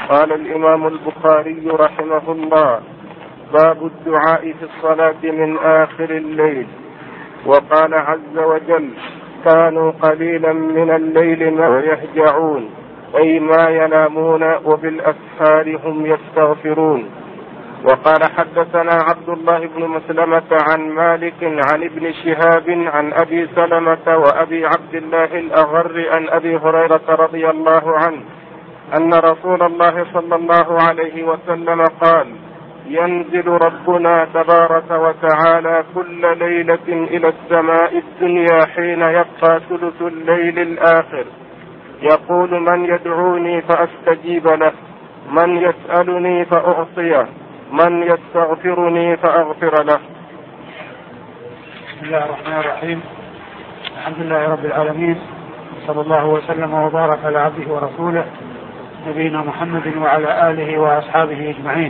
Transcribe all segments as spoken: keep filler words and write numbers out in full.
قال الإمام البخاري رحمه الله: باب الدعاء في الصلاة من آخر الليل. وقال عز وجل: كانوا قليلا من الليل ما يهجعون، أي ما ينامون، وبالأسحار هم يستغفرون. وقال حدثنا عبد الله بن مسلمة عن مالك عن ابن شهاب عن أبي سلمة وأبي عبد الله الأغر عن أبي هريرة رضي الله عنه أن رسول الله صلى الله عليه وسلم قال: ينزل ربنا تبارك وتعالى كل ليلة إلى السماء الدنيا حين يبقى ثلث الليل الآخر، يقول: من يدعوني فأستجيب له، من يسألني فأعطيه، من يستغفرني فأغفر له. بسم الله الرحمن الرحيم. الحمد لله رب العالمين، صلى الله وسلم وبارك على عبده ورسوله نبينا محمد وعلى آله وأصحابه أجمعين.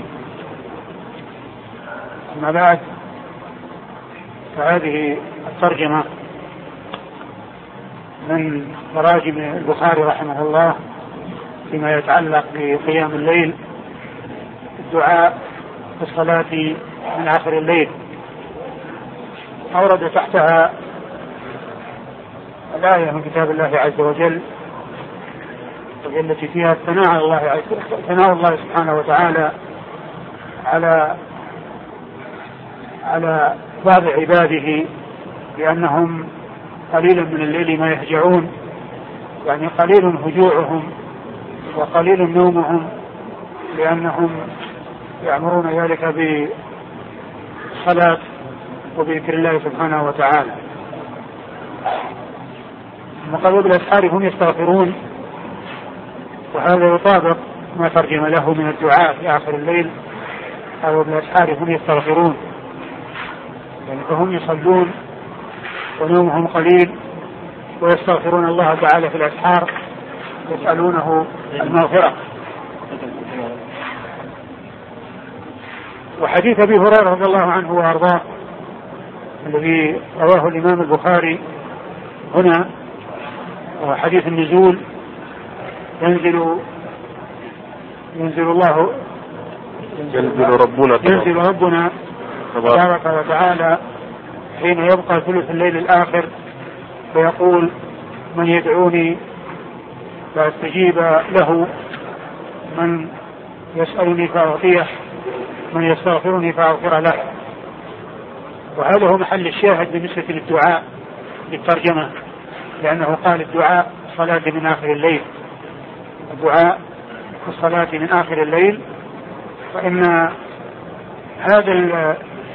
أما بعد، فهذه الترجمة من تراجم البخاري رحمه الله فيما يتعلق بقيام الليل، الدعاء في الصلاة من آخر الليل. أورد تحتها الآية من كتاب الله عز وجل التي فيها ثناء الله ثناء الله سبحانه وتعالى على على بعض عباده بأنهم قليلا من الليل ما يهجعون، يعني قليل هجوعهم وقليل نومهم، لأنهم يأمرون ذلك بالصلاة وبذكر الله سبحانه وتعالى. وقالوا بالأسحار هم يستغفرون، وهذا يطابق ما ترجم له من الدعاء في آخر الليل، قالوا بالأسحار هم يستغفرون، يعني فهم يصلون ونومهم قليل ويستغفرون الله تعالى في الأسحار، يسألونه المغفرة. وحديث أبي هريرة رضي الله عنه وأرضاه الذي رواه الإمام البخاري هنا، وحديث النزول: ينزل ينزل الله ينزل ربنا ينزل ربنا تبارك وتعالى حين يبقى ثلث الليل الآخر، فيقول: من يدعوني فأستجيب له، من يسألني فأعطيه، من يستغفرني فأغفر له. وهذا هو محل الشاهد بالنسبة للدعاء بالترجمة، لأنه قال: الدعاء في الصلاة من آخر الليل، الدعاء في الصلاة من آخر الليل. فإن هذا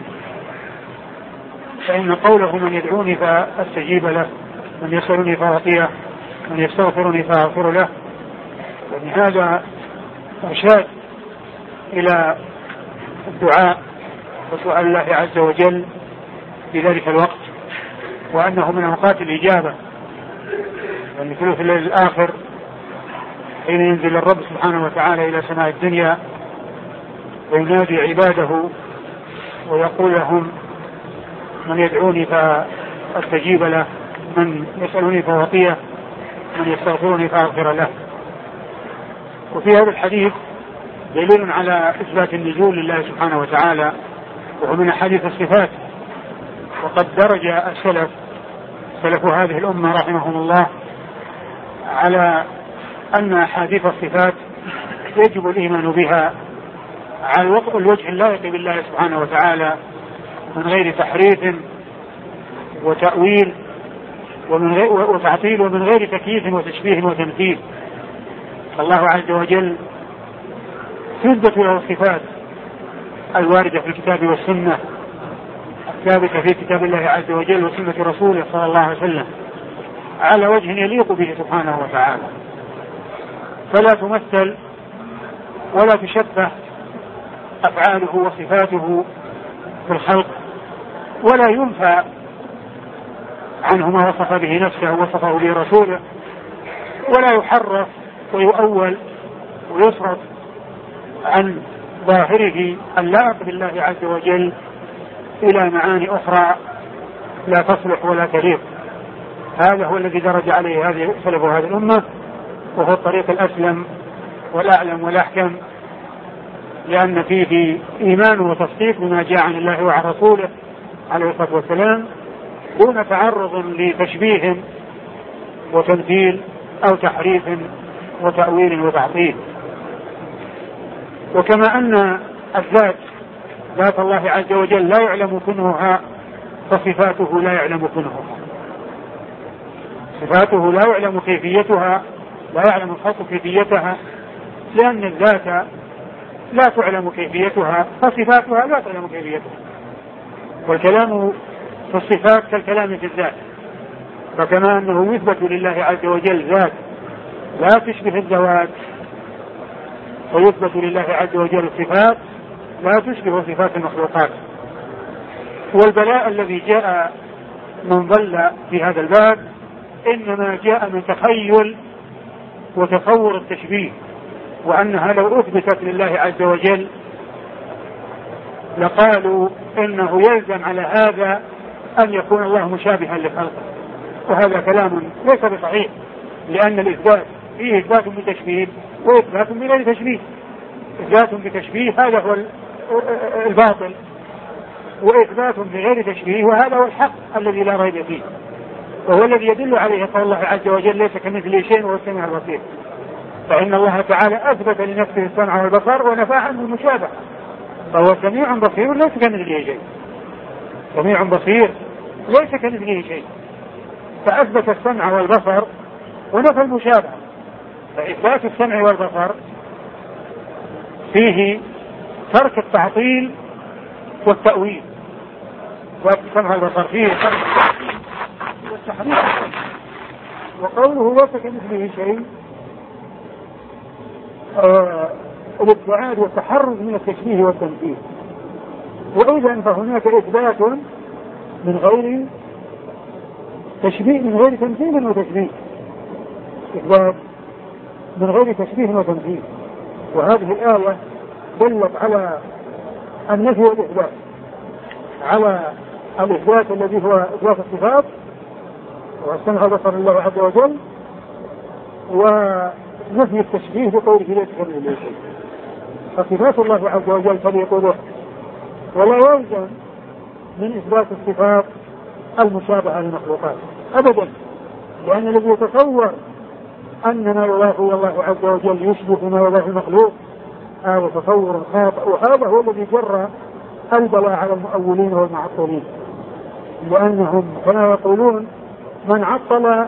فإن قوله من يدعوني فأستجيب له، من يسألني فأعطيه، من يستغفرني فأغفر له، يعني هذا إرشاد إلى الدعاء وسؤال الله عز وجل في ذلك الوقت، وأنه من أوقات الإجابة، يعني ثلث الليل الآخر حين ينزل الرب سبحانه وتعالى إلى سماء الدنيا وينادي عباده ويقول لهم: من يدعوني فأستجيب له، من يسألني فأعطيه، من يستغفرني فأغفر له. وفي هذا الحديث دليل على إثبات النزول لله سبحانه وتعالى، وهو من أحاديث الصفات. وقد درج السلف سلف هذه الأمة رحمهم الله على أن أحاديث الصفات يجب الإيمان بها على الوجه اللائق بالله سبحانه وتعالى، من غير تحريف وتأويل ومن غير وتعطيل، ومن غير تكييف وتشبيه وتمثيل. الله عز وجل تثبت له الصفات الواردة في الكتاب والسنة، الثابتة في كتاب الله عز وجل وسنة رسوله صلى الله عليه وسلم، على وجه يليق به سبحانه وتعالى، فلا تمثل ولا تشبه أفعاله وصفاته في الخلق، ولا ينفى عنه ما وصف به نفسه ووصفه به رسوله، ولا يحرف ويؤول ويصرف عن ظاهره اللائق بالله عز وجل إلى معاني أخرى لا تصلح ولا تليق. هذا هو الذي درج عليه هذه سلف هذه الأمة، وهو الطريق الأسلم والأعلم والأحكم، لأن فيه إيمان وتصديق بما جاء عن الله وعن رسوله عليه الصلاة والسلام دون تعرض لتشبيه وتمثيل أو تحريف وتأويل وتعطيل. وكما أن الذات ذات الله عز وجل لا يعلم كنهها فصفاته لا يعلم كنهها، صفاته لا يعلم كيفيتها، لا يعلم الخلق كيفيتها، لأن الذات لا تعلم كيفيتها فصفاتها لا تعلم كيفيتها. والكلام في الصفات كالكلام في الذات، فكما أنه يثبت لله عز وجل ذات لا تشبه الذوات، ويثبت لله عز وجل صفات لا تشبه صفات المخلوقات. والبلاء الذي جاء من ضل في هذا الباب إنما جاء من تخيل وتصور التشبيه، وأنها لو أثبتت لله عز وجل لقالوا إنه يلزم على هذا أن يكون الله مشابها لخلقه، وهذا كلام ليس بصحيح، لأن الإثبات فيه إثبات بتشبيه وإثبات بغير تشبيه. إثبات بتشبيه هذا هو الباطل، وإثبات بغير تشبيه وهذا هو الحق الذي لا ريب فيه، وهو الذي يدل عليه قول الله عز وجل ليس كمثله شيء وهو السميع البصير. فإن الله تعالى أثبت لنفسه السمع والبصر ونفى عنه المشابهة، فهو سميع بصير ليس كمثله شيء، سميع بصير ليس كمثله شيء، فأثبت السمع والبصر ونفى المشابهة. فإثبات السمع والبصر فيه ترك التعطيل والتأويل، والسمع والبصر فيه ترك التعطيل والتحريف. وقوله ليس كمثله شيء آه الابتعاد والتحرز من التشبيه والتمثيل. وإذا فهناك إثبات من غير تشبيه من غير تمثيل وتشبيه، إثبات من غير تشبيه وتمثيل. وهذه الآية دلت على النفي والإثبات، على الإثبات الذي هو إثبات الصفات والسمع والبصر لله عز وجل، ونفي التشبيه بقوله ليس كمثله شيء. فصفات الله عز وجل تليق به، ولا يلزم من إثبات الصفات المشابهة للمخلوقات أبدا، لأن الذي يتصور أن ما يضاف إلى الله عز وجل يشبه ما يضاف المخلوق هذا تصور خاطئ، وهذا هو الذي جرى البلاء على المؤولين والمعطلين، لأنهم كما يقولون من عطل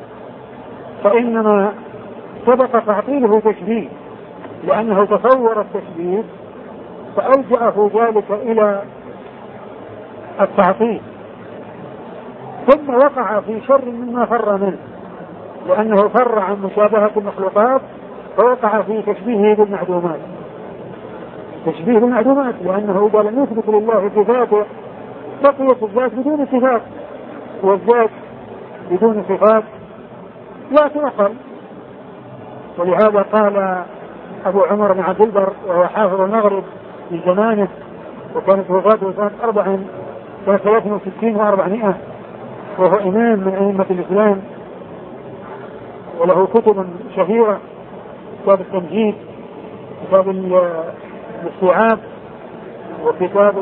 فإنما سبق تعطيله تشبيه، لأنه تصور التشبيه فألجأه ذلك إلى التعطيل، ثم وقع في شر مما فر منه، لأنه فر عن مشابهة المخلوقات فوقع في تشبيهه بالمعدومات، تشبيه بالمعدومات، لأنه إذا لم يثبت لله صفاته بقيت الذات بدون صفات، والذات بدون صفات لا تعقل. ولهذا قال أبو عمر بن عبد البر وهو حافظ المغرب في زمانه، وكانت وفاته سنة أربع سنة ثلاثة وستين وأربعمائة، وهو إمام من أئمة الإسلام وله كتب شهيرة، كتاب التمهيد، كتاب الاستيعاب، وكتاب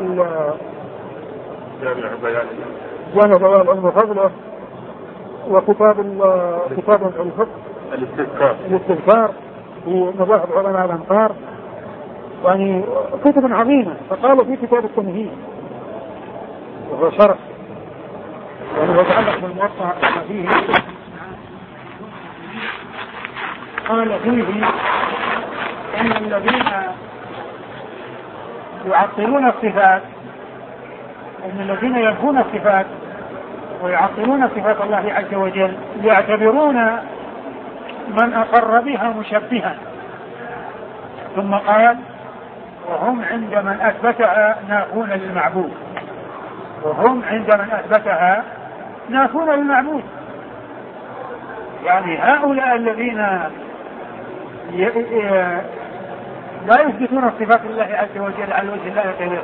جامع بيان العلم وفضله، وكتاب كتاب الفقه الاستذكار الاستذكار في مذاهب علماء الأمصار، يعني كتب عظيمة. فقال في كتاب التمهيد وهو شرح يعني يتعلق بالموطأ فيه، قال فيه أن الذين يعطلون الصفات أن الذين ينفون الصفات ويعطلون صفات الله عز وجل يعتبرون من أقر بها مشبها، ثم قال وهم عند من أثبتها نافون للمعبود، وهم عند من أثبتها نافون للمعبود. يعني هؤلاء الذين لا يثبتون الصفات لله عز وجل على وجه لا يقدر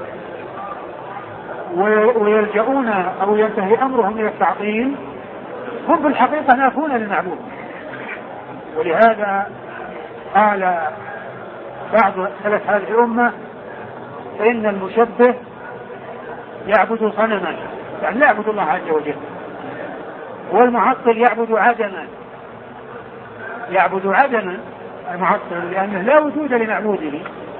ويلجؤون أو ينتهي أمرهم إلى التعطيل هم في الحقيقة نافون للمعبود. ولهذا قال بعض سلف هذه الأمة إن المشبه يعبد صنما، يعني لا يعبد الله عز وجل، والمعطل يعبد عدما، يعبد عدما المعطل لأنه لا وجود لمعبوده.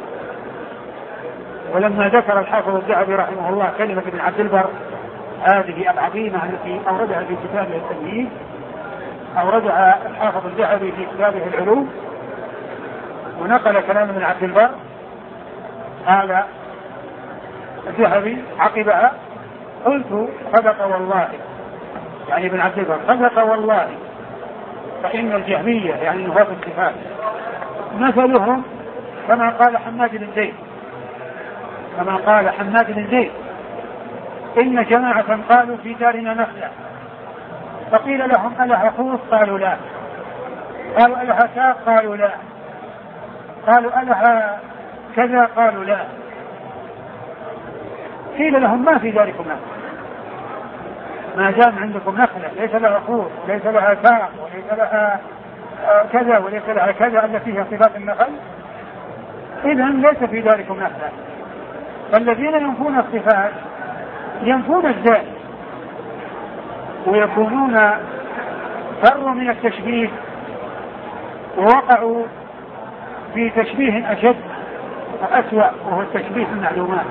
ولما ذكر الحافظ الذهبي رحمه الله كلمة ابن عبد البر هذه العظيمة التي أوردها في كتابه التمهيد، أوردها الحافظ الذهبي في كتابه العلوم ونقل كلام ابن عبد البر، قال الذهبي عقبها: قلت صدق والله، يعني ابن عبد البر صدق والله، فإن الجهمية يعني نفاة الصفات مثلهم كما قال حماد بن زيد، كما قال حماد بن زيد: إن جماعة قالوا في دارنا نخلة، فقيل لهم ألها خوص؟ قالوا لا. قالوا ألها ساق؟ قالوا لا. قالوا ألها كذا؟ قالوا لا. قيل لهم: ما في ذلكم نخلة، ما دام عندكم نخلة ليس لها خوص وليس لها ساق وليس لها كذا وليس لها كذا التي فيها صفات النخل، إذن ليس في ذلكم نخلة. فالذين ينفون الصفات ينفون الذات ويكونون فروا من التشبيه ووقعوا في تشبيه أشد وأسوأ، وهو التشبيه المعلومات،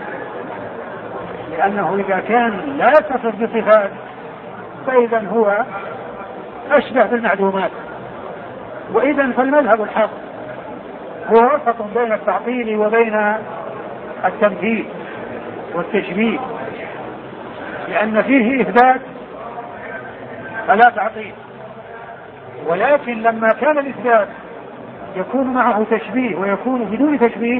لأنه إذا كان لا يتصف بصفات فإذا هو أشبه بالمعلومات. وإذا فالمذهب الحق هو وسط بين التعطيل وبين التمثيل والتشبيه، لأن فيه إثبات فلا تعطيل، ولكن لما كان الإثبات يكون معه تشبيه ويكون بدون تشبيه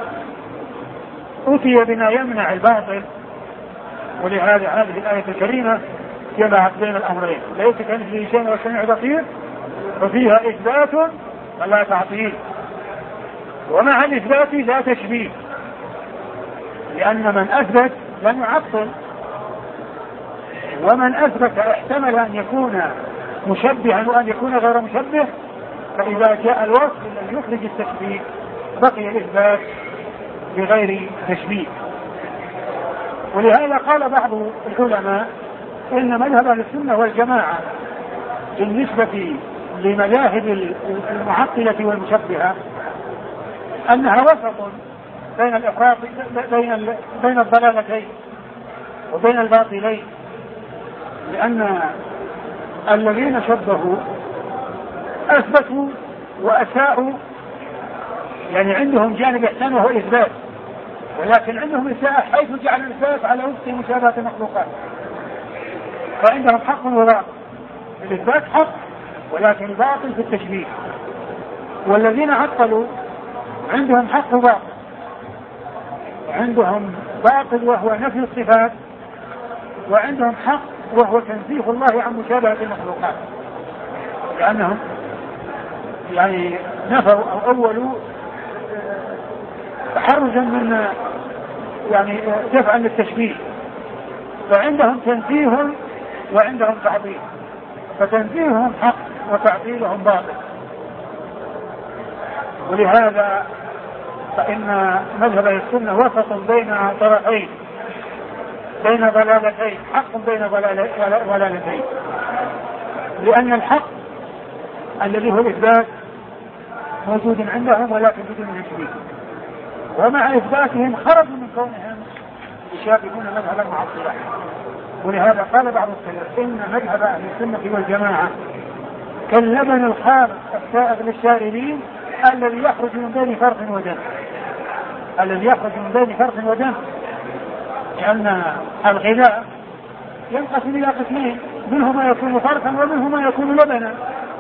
أتي بما يمنع الباطل. ولهذا هذه الآية الكريمة جمعت بين الأمرين: ليس كمثله شيء والسميع البصير، وفيها إثبات ولا تعطيل، ومع الإثبات لا تشبيه، لأن من أثبت لم يعطل، ومن أثبت احتمل أن يكون مشبها وأن يكون غير مشبه، فإذا جاء الوصف الذي يخرج التشبيه بقي الإثبات بغير تشبيه. ولهذا قال بعض العلماء إن مذهب أهل السنة والجماعة بالنسبة لمذاهب المعطلة والمشبهة أنها وسط بين الإفراط بين بين الضلالتين وبين الباطلين، لأن الذين شبهوا أثبتوا وأساءوا، يعني عندهم جانب إحسان وهو الإثبات، ولكن عندهم إساءة حيث جعل الإثبات على وفق مشابهة المخلوقات، فعندهم حق وباطل. الإثبات حق ولكن الباطل في التشبيه، والذين عطلوا عندهم حق وباطل، عندهم باطل وهو نفي الصفات، وعندهم حق وهو تنزيه الله عن مشابهة المخلوقات، لأنهم يعني نفوا أو أولوا تحرزا من يعني دفعا للتشبيه، فعندهم تنزيه وعندهم تعطيل، فتنزيههم حق وتعطيلهم باطل. ولهذا فإن مذهب السنة وسط بين طرفين، بين ضلالتين، حق بين ضلالتين، لأن الحق الذي هو الإثبات موجود عندهم ولكن بدون تشبيه، ومع إثباتهم خرجوا من كونهم يشابهون مذهب المعطلة. ولهذا قال بعض السلف إن مذهب أهل السنة والجماعة كاللبن الخالص السائغ للشاربين الذي يخرج من بين فرث ودم، الذي يخرج من بين فرث ودم، لأن الغذاء ينقسم إلى قسمين، منه ما يكون فرثا ومنه ما يكون لبنا،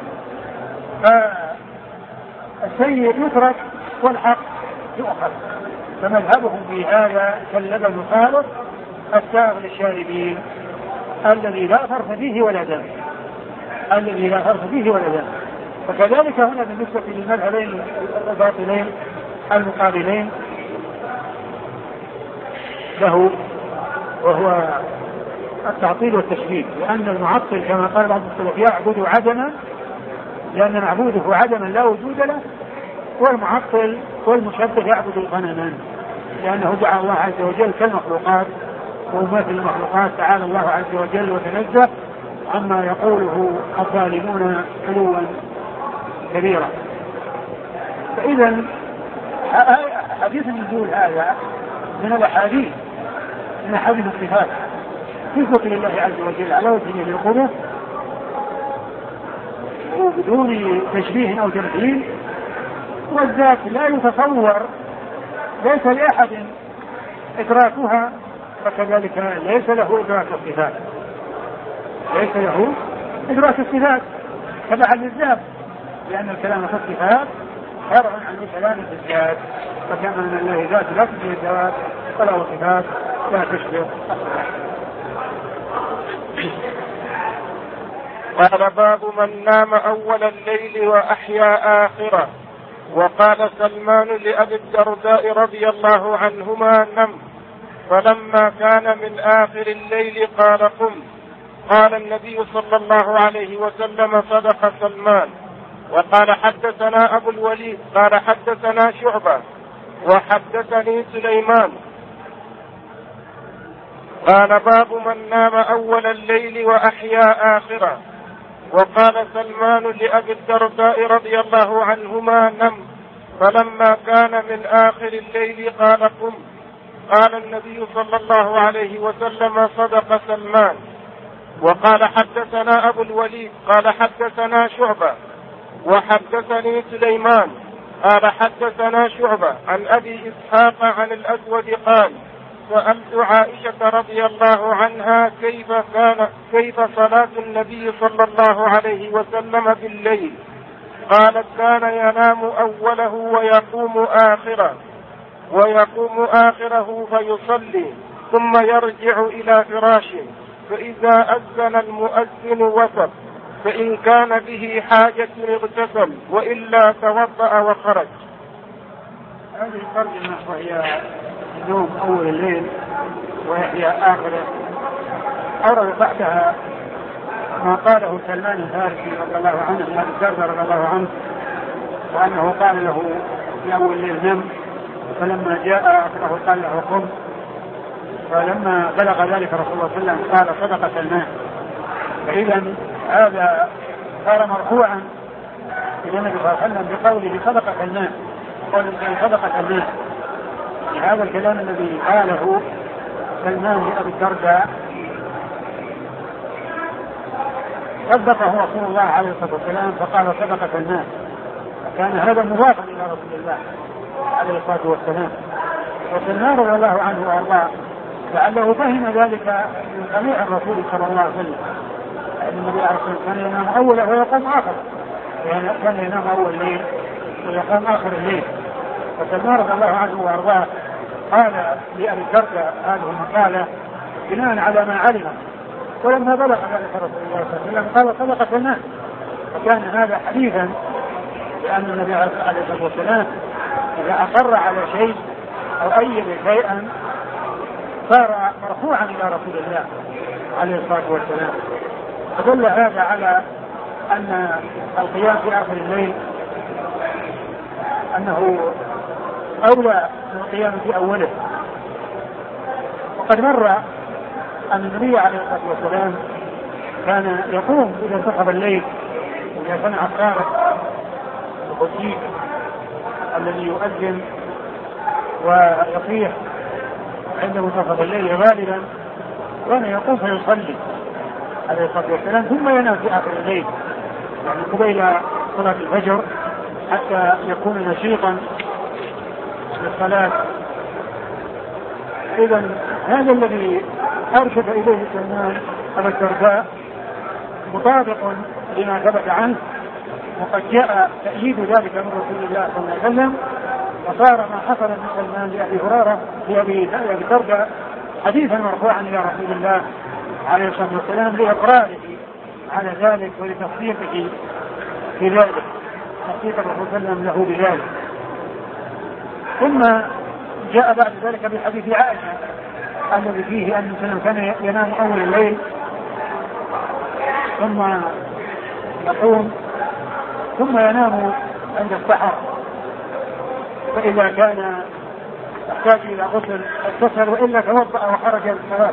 فالسيء يترك والحق يؤخذ. فمذهبهم في هذا كاللبن الخالص السائغ للشاربين الذي لا فرث فيه ولا دم، الذي لا فرث فيه ولا دم. وكذلك هنا بالنسبة للمذهبين الباطلين المقابلين له، وهو التعطيل والتشبيه، لأن المعطل كما قال بعض السلف يعبد عدما، لأن معبوده عدما لا وجود له، والمعطل والمشبه يعبد الغنما، لأنه دعا الله عز وجل كالمخلوقات ومثل المخلوقات. تعالى الله عز وجل وتنزه عما يقوله الظالمون علوا كبيرا. فإذا حديث النزول هذا من الأحاديث من أحاديث الصفات صفة لله عز وجل على وجه القدس وبدون تشبيه أو تمثيل، والذات لا يتصور، ليس لأحد إدراكها، فكذلك ليس له إدراك الصفات، ليس له إدراك الصفات تبعا للذات، لأن الكلام في الصفات فرع عن الكلام في الذات، فكما أن الله ذات لا تشبه الذات فله صفات لا تشبه الصفات. قال باب من نام أول الليل وأحيا آخره. وقال سلمان لأبي الدرداء رضي الله عنهما: نم، فلما كان من آخر الليل قال قم. قال النبي صلى الله عليه وسلم: صدق سلمان. وقال حدثنا أبو الوليد قال حدثنا شعبة وحدثني سليمان قال باب من نام أول الليل وأحيا آخره. وقال سلمان لأبي الدرداء رضي الله عنهما: نم، فلما كان من آخر الليل قال قم. قال النبي صلى الله عليه وسلم: صدق سلمان. وقال حدثنا أبو الوليد قال حدثنا شعبة وحدثني سليمان قال حدثنا شعبة عن أبي إسحاق عن الأسود قال: سألت عائشة رضي الله عنها كيف كان كيف صلاة النبي صلى الله عليه وسلم بالليل. قالت: كان ينام أوله ويقوم آخره ويقوم آخره فيصلي ثم يرجع إلى فراشه، فإذا أذن المؤذن وثب، فإن كان به حاجة اغتسل وإلا توضأ وخرج. هذه الترجمة وهي النوم أول الليل ويحيا آخره أورد تحتها ما قاله سلمان الفارسي رضي الله عنه من أبي الدرداء رضي الله عنه، وأنه قال له في أول الليل نم، فلما جاء آخره قال له قم. فلما بلغ ذلك رسول الله صلى الله عليه وسلم قال: صدق سلمان. فإذا هذا صار مرفوعا إلى النبي صلى الله عليه وسلم بقوله: صدق سلمان، قول صدق سلمان. هذا الكلام الذي قاله سلمان لأبي الدرداء صدقه رسول الله عليه الصلاة والسلام فقال: صدق سلمان. فكان هذا مضافا إلى رسول الله عليه الصلاة والسلام. وسلمان رضي الله عنه وأرضاه لعله فهم ذلك من سميع الرسول صلى الله عليه وسلم، أن النبي عليه الصلاة والسلام كان ينام أوله ويقوم آخر، يعني كان ينام أول الليل ويقوم آخر الليل. فسلمان رضي الله عنه وأرضاه قال لأبي الدرداء هذه المقالة بناء على ما علم، ولما بلغ ذلك رسول الله صلى الله عليه وسلم قال: صدق سلمان. فكان هذا حديثا، لأن النبي عليه الصلاة والسلام إذا أقر على شيء أو أيد شيئا صار مرفوعا إلى رسول الله عليه الصلاة والسلام. فدل هذا على أن القيام في آخر الليل أنه أولى من القيام في أوله. وقد مر أن النبي عليه الصلاة والسلام كان يقوم إذا انتصف الليل وإذا سمع الصارخ الخطيب الذي يؤذن ويصيح عند منتصف الليل غالبا، كان يقوم فيصلي عليه الصلاة والسلام ثم ينام في آخر الليل، يعني قبيل صلاة الفجر حتى يكون نشيطا للصلاة. إذن هذا الذي أرشد إليه سلمان أبا الدرداء مطابق لما ثبت عنه، وقد جاء تأييد ذلك من رسول الله صلى الله عليه وسلم، وصار ما حصل من سلمان لأبي هريرة لأبي الدرداء حديثا مرفوعا إلى رسول الله عليه الصلاة والسلام لإقراره على ذلك ولتصديقه في ذلك، تصديق الرسول صلى الله عليه وسلم له بذلك. ثم جاء بعد ذلك بحديث عائشة الذي فيه أن سلم كان ينام أول الليل ثم يقوم ثم ينام عند السحر فإذا كان يحتاج إلى غسل اغتسل، وإلا توضأ وخرج للصلاة،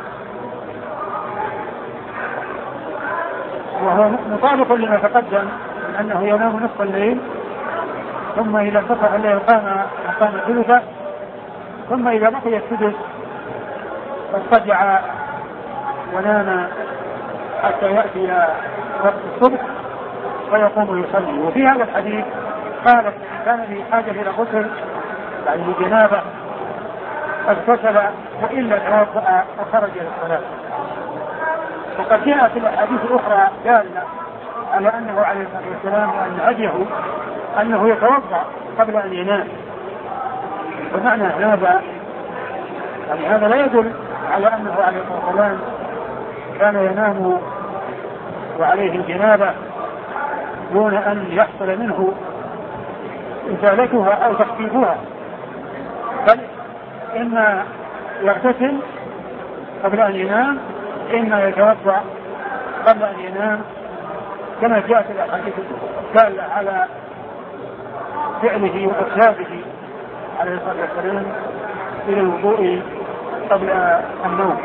وهو مطابق لما تقدم أنه ينام نصف الليل، ثم إذا انتصف الليل قام قام ثلثه، ثم إذا بقي السدس فاضطجع ونام حتى يأتي وقت الصبح فيقوم يصلي. وفي هذا الحديث قالت كان لي حاجة إلى غسل يعني جنابة اغتسل وإلا توضأ وخرج للصلاة. وقد جاء في الأحاديث الأخرى دالة على أنه عليه الصلاة والسلام وأن هديه أنه يتوضأ قبل أن ينام. ومعنى هذا يعني هذا لا يدل على أنه عليه الصلاة والسلام كان ينام وعليه الجنابة دون أن يحصل منه إزالتها أو تخفيفها، بل إما يغتسل قبل أن ينام، إما يتوضأ قبل أن ينام، كما جاءت الأحاديث الدالة على فعله وإرشاده عليه الصلاة والسلام إلى الوضوء قبل النوم.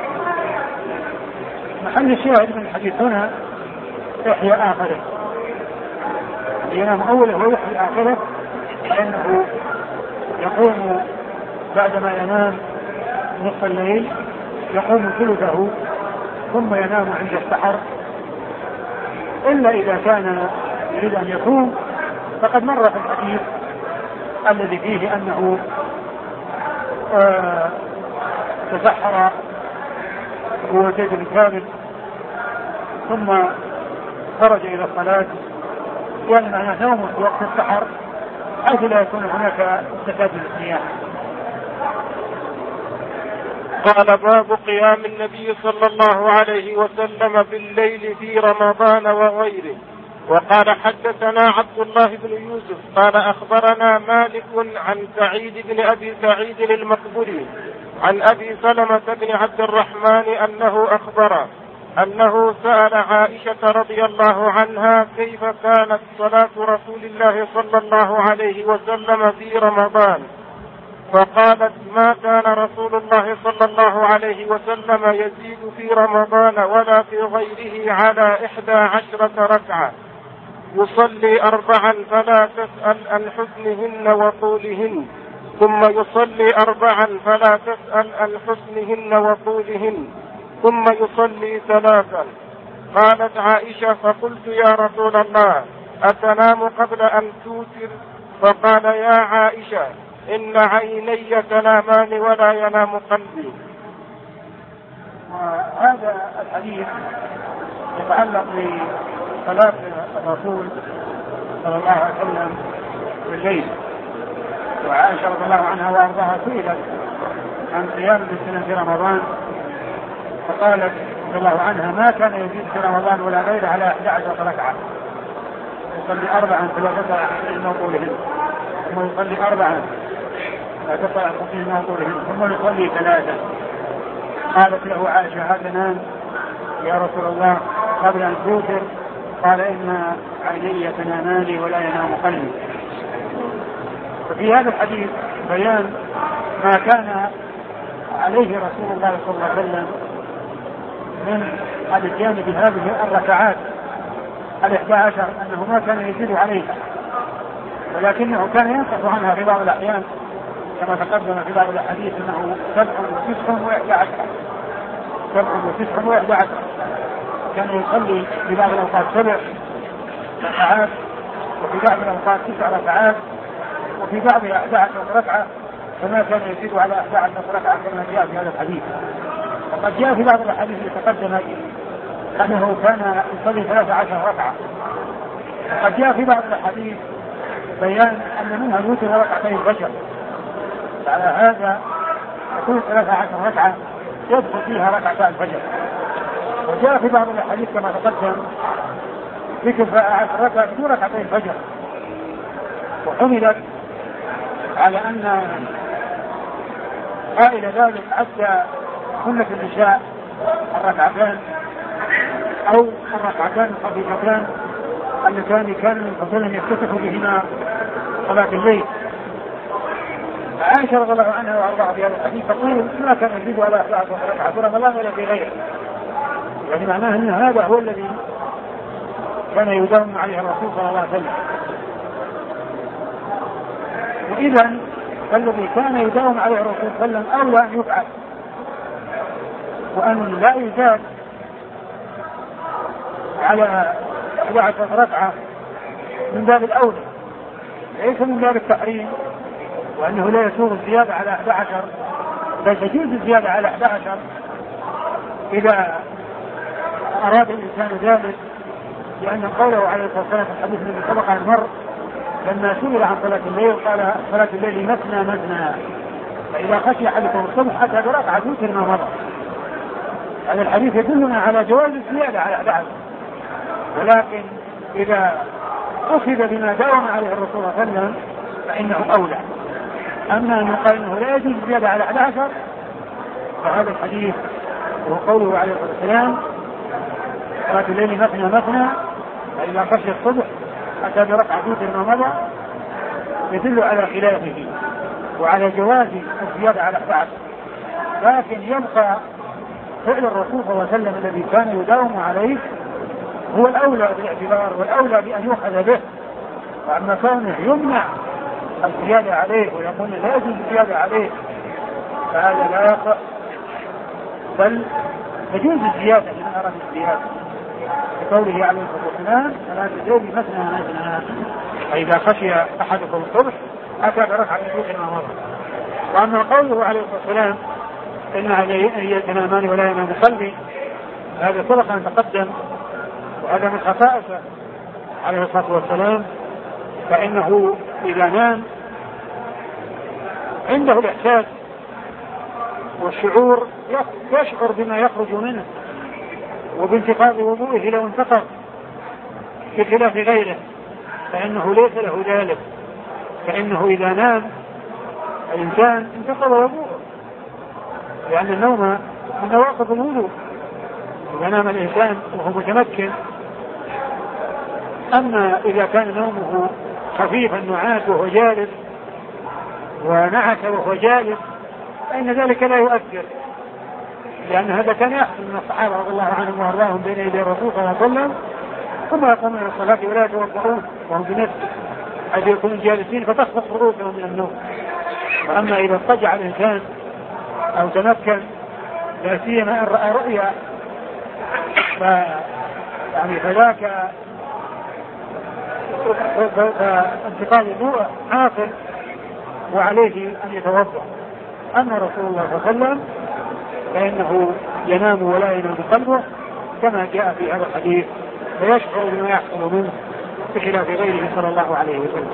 محل الشاهد من الحديث هنا إحياء آخره، ينام أوله ويحيي آخره، لأنه يقوم بعدما ينام نصف الليل يقوم ثلثه ثم ينام عند السحر، إلا إذا كان يريد أن يقوم، فقد مر في الحديث الذي فيه أنه آه تسحر هو زيد بن ثابت ثم خرج إلى الصلاة، وأن معناه نوم في وقت السحر حيث لا يكون هناك استفادة للصيام. قال باب قيام النبي صلى الله عليه وسلم بالليل في رمضان وغيره. وقال حدثنا عبد الله بن يوسف قال أخبرنا مالك عن سعيد بن أبي سعيد المقبري عن أبي سلمة بن عبد الرحمن أنه أخبره أنه سأل عائشة رضي الله عنها كيف كانت صلاة رسول الله صلى الله عليه وسلم في رمضان، فقالت ما كان رسول الله صلى الله عليه وسلم يزيد في رمضان ولا في غيره على إحدى عشرة ركعة، يصلي أربعا فلا تسأل عن حسنهن وطولهن، ثم يصلي أربعا فلا تسأل عن حسنهن وطولهن، ثم يصلي ثلاثا. قالت عائشة فقلت يا رسول الله أتنام قبل أن توتر؟ فقال يا عائشة إن عيني تنامان ولا ينام قلبي. وهذا الحديث يتعلق بصلاة الرسول صلى الله عليه وسلم بالليل، وعائشة رضي الله عنها وأرضاها سئلت عن قيام السنة في رمضان، فقالت رضي الله عنها ما كان يزيد في رمضان ولا غيره على أحد عشر ركعة، يصلي أربعا فلا تطلع عن طولهن، ثم يصلي أربعا لا تطلع عن طولهن، ثم يصلي ثلاثا. قالت له عائشة هذا نام يا رسول الله قبل أن توتر؟ قال إن عيني تنامان ولا ينام قلبي. وفي هذا الحديث بيان ما كان عليه رسول الله صلى الله عليه وسلم من الاتيان بهذه الركعات الإحدى عشر، أنه ما كان يزيد عليها، ولكنه كان ينقص عنها في بعض الأحيان كما تقدم في بعض الحديث أنه سبع وتسع وإحدى عشر سبع وتسع وإحدى عشر كان يصلي في بعض الأوقات سبع ركعات وفي بعض الأوقات تسع ركعات وفي بعض أحد عشر ركعة، فما كان يزيد على أحد عشر ركعة كما جاء في هذا الحديث. وقد جاء في بعض الأحاديث اللي تقدمت أنه كان يصلي ثلاث عشر ركعة، وقد جاء في بعض الأحاديث بيان أن منها يوتر ركعتين الفجر، على هذا يكون ثلاث عشر ركعة يدخل فيها ركعتا الفجر. وجاء في بعض الأحاديث كما تقدم ذكر عشر ركعة بدون ركعتين الفجر، وحملت على أن قائل ذلك حتى سنة النساء الركعتان أو الركعتان الخفيفتان اللتان كان من فضلهم يفتتح بهما صلاة الليل. عائشة رضي الله عنها وأرضاها في هذا الحديث تقول ما كان يزيد على أحد عشر ركعة في رمضان ولا في غيره، يعني معناه أن هذا هو الذي كان يداوم عليه الرسول صلى الله عليه وسلم. وإذا الذي كان يداوم عليه الرسول صلى الله عليه وسلم أولى أن يفعل وأن لا يزاد على أحد عشر ركعة من باب الأولى، ليس من باب التحريم وأنه لا يسوغ الزيادة على أحد عشر، بل تجوز الزيادة على أحد عشر إذا أراد الإنسان ذلك، لأن قوله عليه الصلاة والسلام في الحديث الذي سبق عن مر لما سئل عن صلاة الليل قال صلاة الليل مثنى مثنى فإذا خشي أحدكم الصبح أتى بركعة توتر ما مضى. هذا الحديث يدلنا على جواز الزيادة على أحد عشر، ولكن إذا أخذ بما داوم عليه الرسول صلى الله عليه وسلم فإنه أولى. أما أن يقال إنه لا يجوز الزيادة على أحد عشر فهذا الحديث وقوله عليه الصلاة والسلام صلاة الليل مثنى مثنى فإذا خشي الصبح أتى بركعة توتر ما مضى يدل على خلافه وعلى جواز الزيادة على أحد عشر. لكن يبقى فعل الرسول صلى الله عليه وسلم الذي كان يداوم عليه هو الأولى بالاعتبار والأولى بأن يؤخذ به. وأما كونه يمنع الزيادة عليه ويقول لا يجوز الزيادة عليه فهذا لا يقع، بل تجوز الزيادة لمن أراد الزيادة بقوله عليه الصلاة والسلام فلا تزيد مثنى مثنى فإذا خشي أحدكم الصبح أتى بركعة توتر ما مضى. وأما قوله عليه الصلاة والسلام إن عليه ينامان ولا ينام قلبي هذا سبق أن تقدم، وهذا من خصائصه عليه الصلاة والسلام، فإنه إذا نام عنده الإحساس والشعور يشعر بما يخرج منه وبانتقاض وضوئه لو انتقض بخلاف غيره فإنه ليس له ذلك، فإنه إذا نام الإنسان انتقض وضوءه لأن النوم من نواقض الوضوء إذا نام الإنسان وهو متمكن. أما إذا كان نومه خفيف النعاس وهو جالس ونعس وهو جالس فإن ذلك لا يؤثر، لأن هذا كان يحصل من الصحابة رضي الله عنهم وأرضاهم بين يدي الرسول صلى الله عليه وسلم ثم يقومون إلى الصلاة ولا يتوضؤون وهم بنفس حيث يكونون جالسين فتسقط رؤوسهم من النوم. وأما إذا اضطجع الإنسان أو تمكن لا سيما أن رأى رؤيا ف يعني فذاك فانتقال الضوء حاصل وعليه أن يتوضأ. أما رسول الله صلى الله عليه وسلم فإنه ينام ولا ينام قلبه كما جاء في هذا الحديث فيشعر بما يحصل منه بخلاف غيره صلى الله عليه وسلم.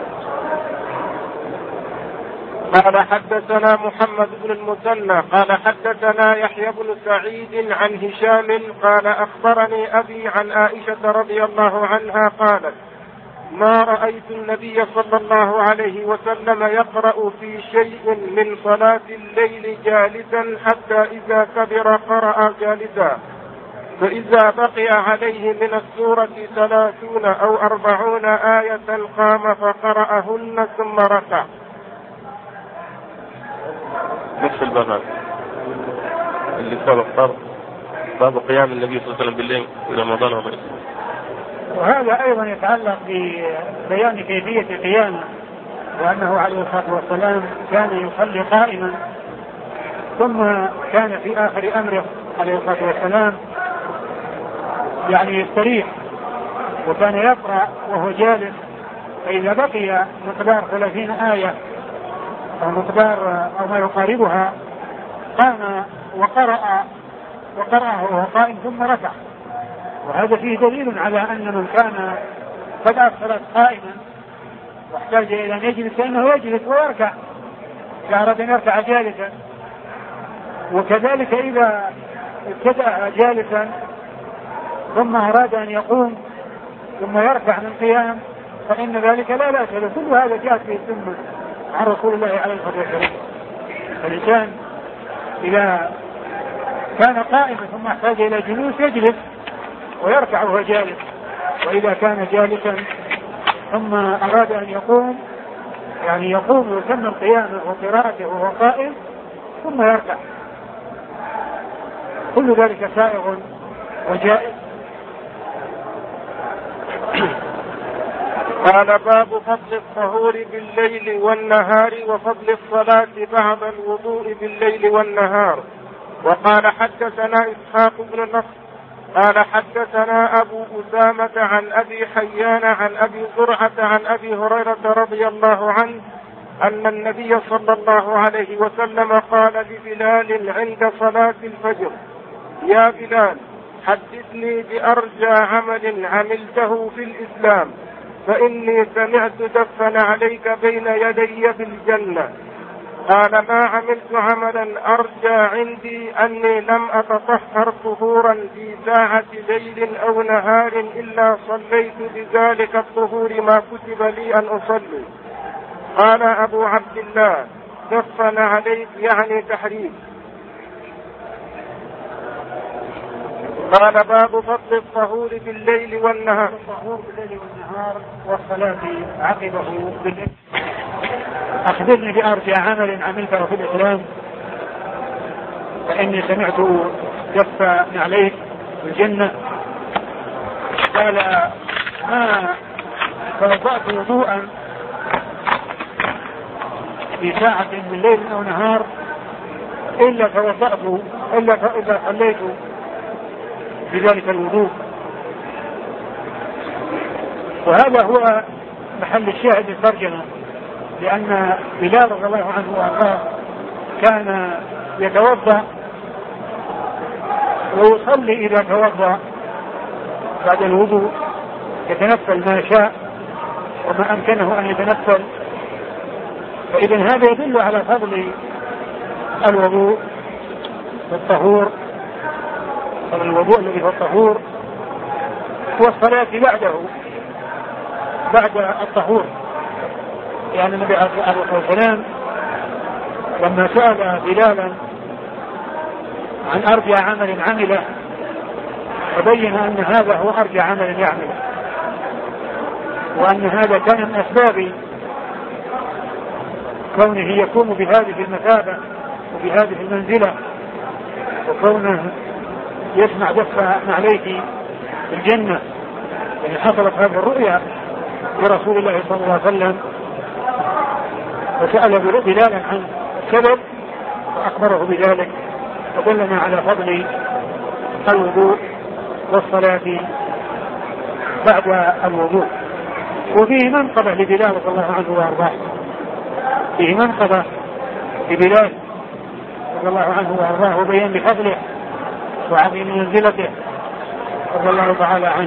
قال حدثنا محمد بن المثنى قال حدثنا يحيى بن سعيد عن هشام قال أخبرني أبي عن عائشة رضي الله عنها قالت ما رأيت النبي صلى الله عليه وسلم يقرأ في شيء من صلاة الليل جالسا حتى إذا كبر قرأ جالسا فإذا بقي عليه من السورة ثلاثون أو أربعون آية قام فقرأهن ثم ركع. نفس الباب اللي سبق فرض باب قيام النبي صلى الله عليه وسلم بالليل في رمضان وغيره. وهذا أيضا يتعلق ببيان كيفية قيامه وأنه عليه الصلاة والسلام كان يصلي قائما ثم كان في آخر أمره عليه الصلاة والسلام يعني يستريح وكان يقرأ وهو جالس فإذا بقي مقدار ثلاثين آية أو مقدار أو ما يقاربها قام وقرأ وقرأه وهو قائم ثم ركع. وهذا فيه دليل على أن من كان بدأ الصلاة قائما واحتاج إلى أن يجلس فإنه يجلس ويركع إذا أراد أن يركع جالسا، وكذلك إذا ابتدأ جالسا ثم أراد أن يقوم ثم يركع من قيام فإن ذلك لا بأس به. كل هذا جاء في السنة عن رسول الله عليه الصلاة والسلام. فالإنسان إذا كان قائما ثم احتاج إلى جلوس يجلس ويركع وهو جالس، وإذا كان جالسا ثم أراد أن يقوم يعني يقوم ويكمل قيامه وقراءته وهو قائم ثم يركع، كل ذلك سائغ وجائز. قال باب فضل الطهور بالليل والنهار وفضل الصلاة بعد الوضوء بالليل والنهار. وقال حدثنا إسحاق بن نصر قال حدثنا أبو أسامة عن أبي حيان عن أبي زرعة عن أبي هريرة رضي الله عنه أن النبي صلى الله عليه وسلم قال لبلال عند صلاة الفجر: يا بلال حدثني بأرجى عمل عملته في الإسلام، فإني سمعت دفن عليك بين يدي في الجنة. قال: ما عملت عملا أرجى عندي أني لم أتطهر طهورا في ساعة ليل أو نهار إلا صليت بذلك الطهور ما كتب لي أن أصلي. قال أبو عبد الله: دفن عليك يعني تحريم. قال: باب فضل الطهور بالليل والنهار. الطهور بالليل والنهار والصلاة عقبه بالليل. أخبرني بأرجى عمل عملته في الإسلام، فإني سمعت دفن عليك في الجنة. قال: ما توضأت وضوءا في ساعة من ليل أو نهار إلا توضأت إلا إذا صليت بذلك الوضوء. وهذا هو محل الشاهد الترجمة، لأن بلال رضي الله عنه وأرضاه كان يتوضأ ويصلي إذا توضأ بعد الوضوء، يتنفل ما شاء وما أمكنه أن يتنفل. فإذن هذا يدل على فضل الوضوء والطهور، فضل الوضوء الذي هو الطهور والصلاة بعده بعد الطهور. يعني النبي عليه الصلاة والسلام لما سأل بلالا عن أرجى عمل عمله فبين أن هذا هو أرجى عمل يعمله، وأن هذا كان من أسباب كونه يكون بهذه المثابة وبهذه المنزلة، وكونه يسمع دفن عليك في الجنة. يعني حصلت هذه الرؤيا لرسول الله صلى الله عليه وسلم، وسأل بلالا عن السبب وأخبره بذلك، ودلنا على فضل الوضوء والصلاة بعد الوضوء. وفيه منقبة لبلال رضي الله عنه وأرضاه، فيه منقبة لبلال رضي الله عنه وأرضاه وبيان بفضله وعظيم منزلته رضي الله تعالى عنه.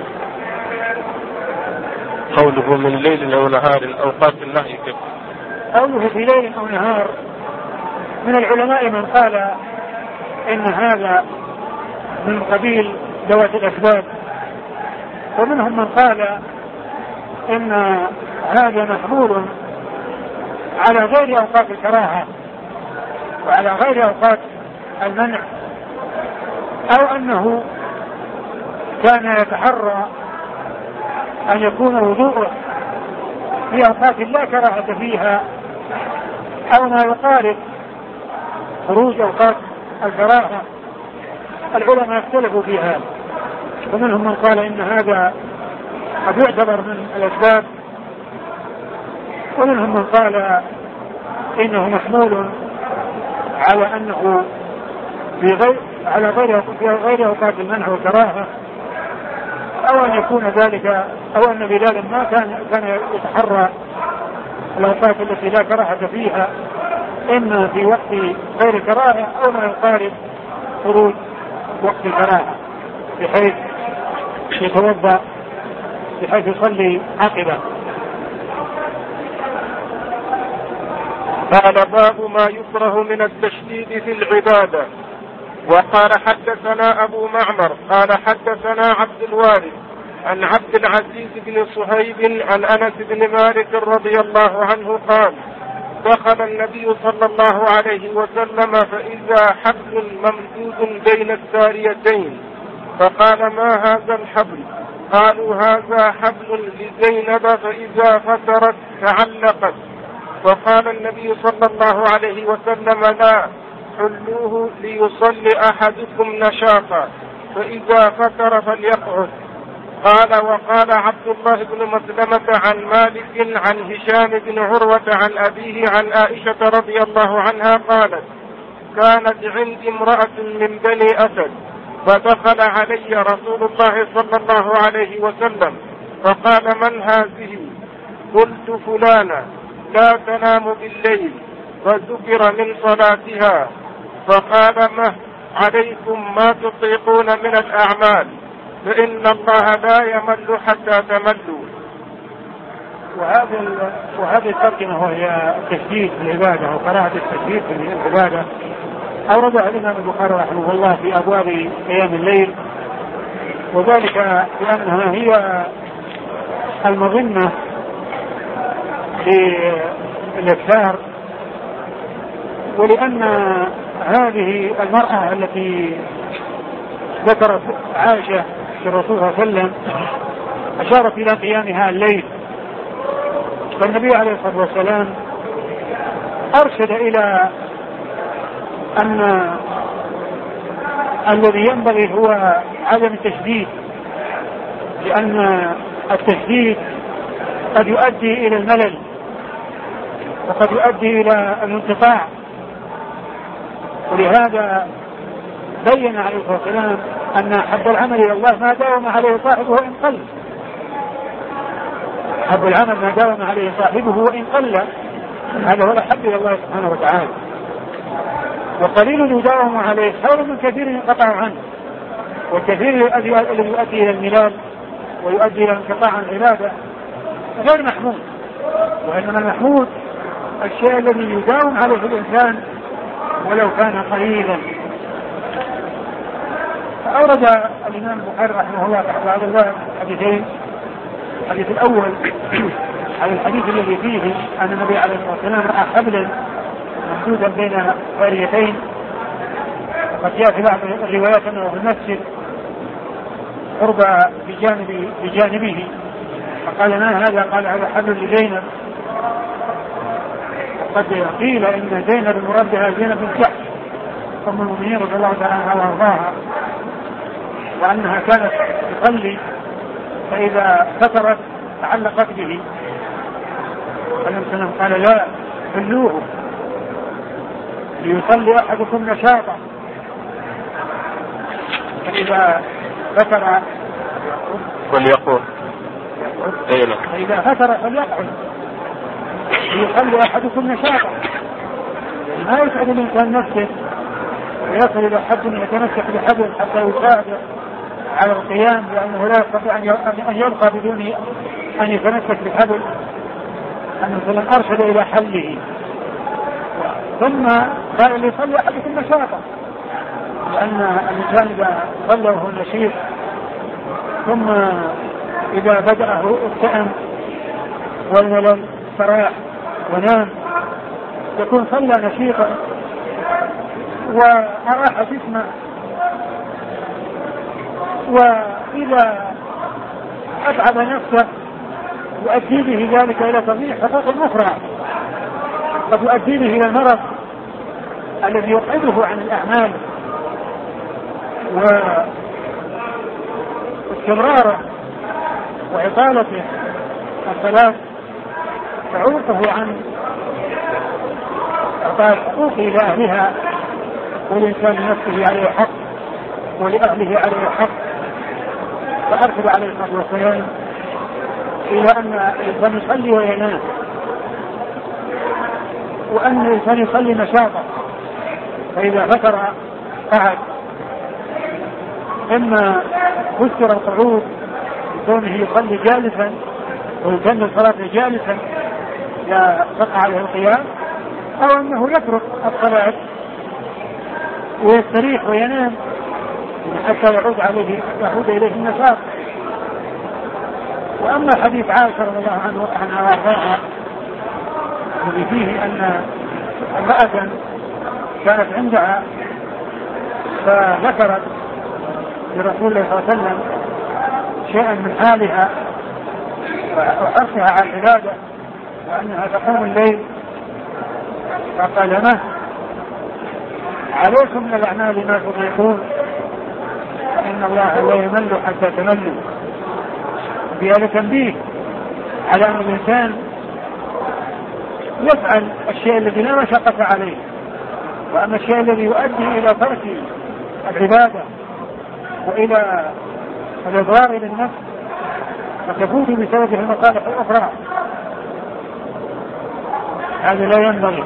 قوله من ليل أو نهار أوقات النهي كيف؟ قوله في ليل أو نهار، من العلماء من قال إن هذا من قبيل ذوات الأسباب، ومنهم من قال إن هذا محمول على غير أوقات الكراهة وعلى غير أوقات المنع، أو أنه كان يتحرى أن يكون وضوءه في أوقات لا كراهة فيها أو ما يقارب خروج أوقات الكراهة. العلماء اختلفوا في هذا، ومنهم من قال إن هذا قد يعتبر من الأسباب، ومنهم من قال إنه محمول على أنه في غير على غير في غير أوقات المنع والكراهة، أو أن يكون ذلك أو أن بلالا ما كان كان يتحرى الأوقات التي لا كراهة فيها، إما في وقت غير الكراهة أو ما يقارب خروج وقت الكراهة، بحيث يتوضأ بحيث يصلي عقبه. قال: باب ما يكره من التشديد في العبادة. وقال حدثنا أبو معمر قال حدثنا عبد الوارث عن عبد العزيز بن صهيب عن أنس بن مالك رضي الله عنه قال: دخل النبي صلى الله عليه وسلم فإذا حبل ممدود بين الساريتين، فقال: ما هذا الحبل؟ قالوا: هذا حبل لزينب فإذا فترت تعلقت. وقال النبي صلى الله عليه وسلم لا حلوه ليصلي أحدكم نشاطا فإذا فتر فليقعد. قال وقال عبد الله بن مسلمة عن مالك عن هشام بن عروة عن أبيه عن عائشة رضي الله عنها قالت كانت عندي امرأة من بني أسد فدخل علي رسول الله صلى الله عليه وسلم فقال من هذه؟ قلت فلانة لا تنام بالليل، فذكر من صلاتها فقال ما عليكم ما تطيقون من الأعمال فإن الله لا يمل حتى تملوا. وهذا وهذه الترجمة وهي التشديد في العبادة وقراءة التشديد في العبادة أوردها الإمام البخاري رحمه الله في أبواب قيام الليل، وذلك لأنها هي المظنة للإكثار، ولأن هذه المرأة التي ذكرت عائشة في الرسول صلى الله عليه وسلم أشارت إلى قيامها الليل، فالنبي عليه الصلاة والسلام أرشد إلى أن الذي ينبغي هو عدم التشديد، لأن التشديد قد يؤدي إلى الملل وقد يؤدي إلى الانقطاع، ولهذا بين عليه الصلاة والسلام أن أحب العمل إلى الله ما داوم عليه صاحبه وإن قل. أحب العمل ما داوم عليه صاحبه وإن قل، هذا هو الأحب إلى الله سبحانه وتعالى. وقليل يداوم عليه خير من كثير ينقطع عنه، والكثير الذي يؤدي إلى الملال ويؤدي إلى انقطاع عن العبادة غير محمود، وإنما المحمود الشيء الذي يداوم عليه الإنسان ولو كان قليلا. فأورد الإمام البخاري رحمه الله تحت هذا الباب حديثين. الحديث الأول عن الحديث الذي فيه أن النبي عليه الصلاة والسلام رأى حبلا ممدودا بين قريتين، وقد جاء في بعض الروايات أنه في المسجد قرب بجانب بجانبه، فقال ما هذا؟ قال هذا حبل لزينب. وقد قيل إن زينب المراد بها زينب بنت جحش أم المؤمنين رضي الله تعالى عنها وارضاها، وأنها كانت تصلي فإذا فترت تعلقت به، فالنبي صلى الله عليه وسلم قال لا حلوه ليصلي أحدكم نشاطا فإذا فتر فليقعد فإذا فتر فليقعد ليصلي أحدكم نشاطا. ما يسعد الإنسان نفسه ويصل إلى حد يتمسك بحبل حتى يساعد على القيام، لأنه لا يستطيع أن يبقى بدون أن يتمسك بحبل. أن مثلا أرشد إلى حله، ثم قال ليصلي أحدكم نشاطا، لأن الإنسان إذا صلى وهو نشيط ثم إذا بدأه التأم والملل فراح ونام يكون صلى نشيطا وأراح جسمه. وإذا أتعب نفسه يؤدي به ذلك إلى تضييع حقوق أخرى، قد يؤدي به إلى المرض الذي يقعده عن الأعمال، واستمراره وإطالته الصلاة تعوقه عن إعطاء الحقوق إلى أهلها، والإنسان لنفسه عليه حق ولأهله عليه حق. فأرشد عليه الصلاة والسلام إلى أن الإنسان يصلي وينام، وأن الإنسان يصلي نشاطا، فإذا فتر قعد. إما فسر القعود بكونه يصلي جالسا ويكمل صلاته جالسا لا تقع عليه القيام، أو أنه يترك الصلاة ويستريح وينام حتى يعود عليه يعود إليه النشاط. وأما حديث عائشة رضي الله عنها وارضاها الذي فيه أن امرأة كانت عندها فذكرت لرسول الله صلى الله عليه وسلم شيئا من حالها وحرصها على العبادة، وأنها تقوم الليل فقلمه عليكم من الأعمال ما تطيقون إن الله لا يمل حتى تملوا. في هذا تنبيه على أن الإنسان يفعل الشيء الذي لا مشقة عليه، وأما الشيء الذي يؤدي إلى ترك العبادة وإلى الإضرار للنفس فتفوت بسببه المصالح الأخرى هذا لا ينبغي.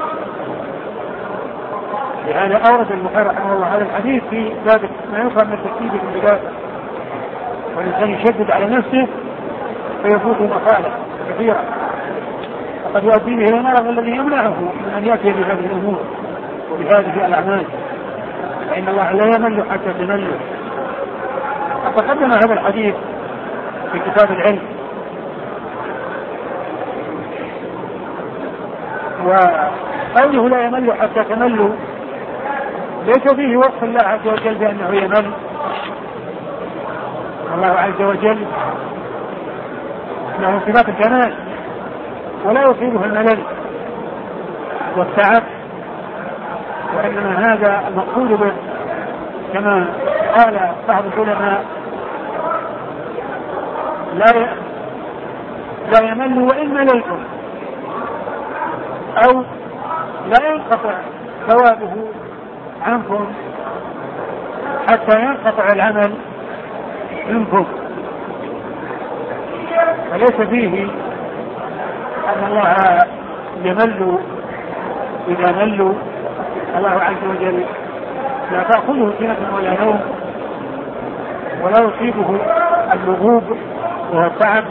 لهذا أورد البخاري رحمه الله هذا الحديث في باب ما يفهم من التكتيب في العبادة، والإنسان يشدد على نفسه فيفوت مصالح كثيرة وقد يؤدي به إلى المرض الذي يمنعه من أن يأتي بهذه الأمور وبهذه الأعمال، فإن الله لا يمل حتى تملوا. وتقدم هذا الحديث في كتاب العلم، وقوله لا يمل حتى تملوا ليس فيه وصف الله عز وجل بأنه يمل. الله عز وجل له صفات الكمال ولا يصيبه الملل والتعب، وإنما هذا المقصود به كما قال بعض العلماء لا لا يمل وإن مللتم، أو لا ينقطع ثوابه عنكم حتى ينقطع العمل منكم. فليس فيه أن الله يمل إذا ملوا. الله عز وجل لا تأخذه سنة ولا نوم ولا يصيبه اللغوب وهو التعب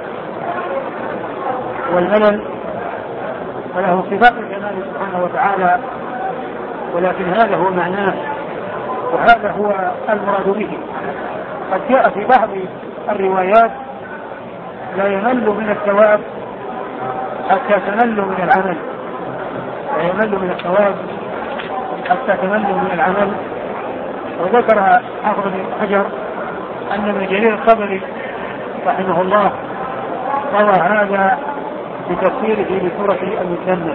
والملل، وله صفات الكمال سبحانه وتعالى، ولكن هذا هو معناه وهذا هو المراد به. قد جاء في بعض الروايات لا يمل من الثواب حتى تمل من العمل، لا يمل من الثواب حتى تمل من العمل. وذكر حافظ بن حجر أن ابن جرير الطبري رحمه الله روى هذا بتفسيره بسورة المزمل.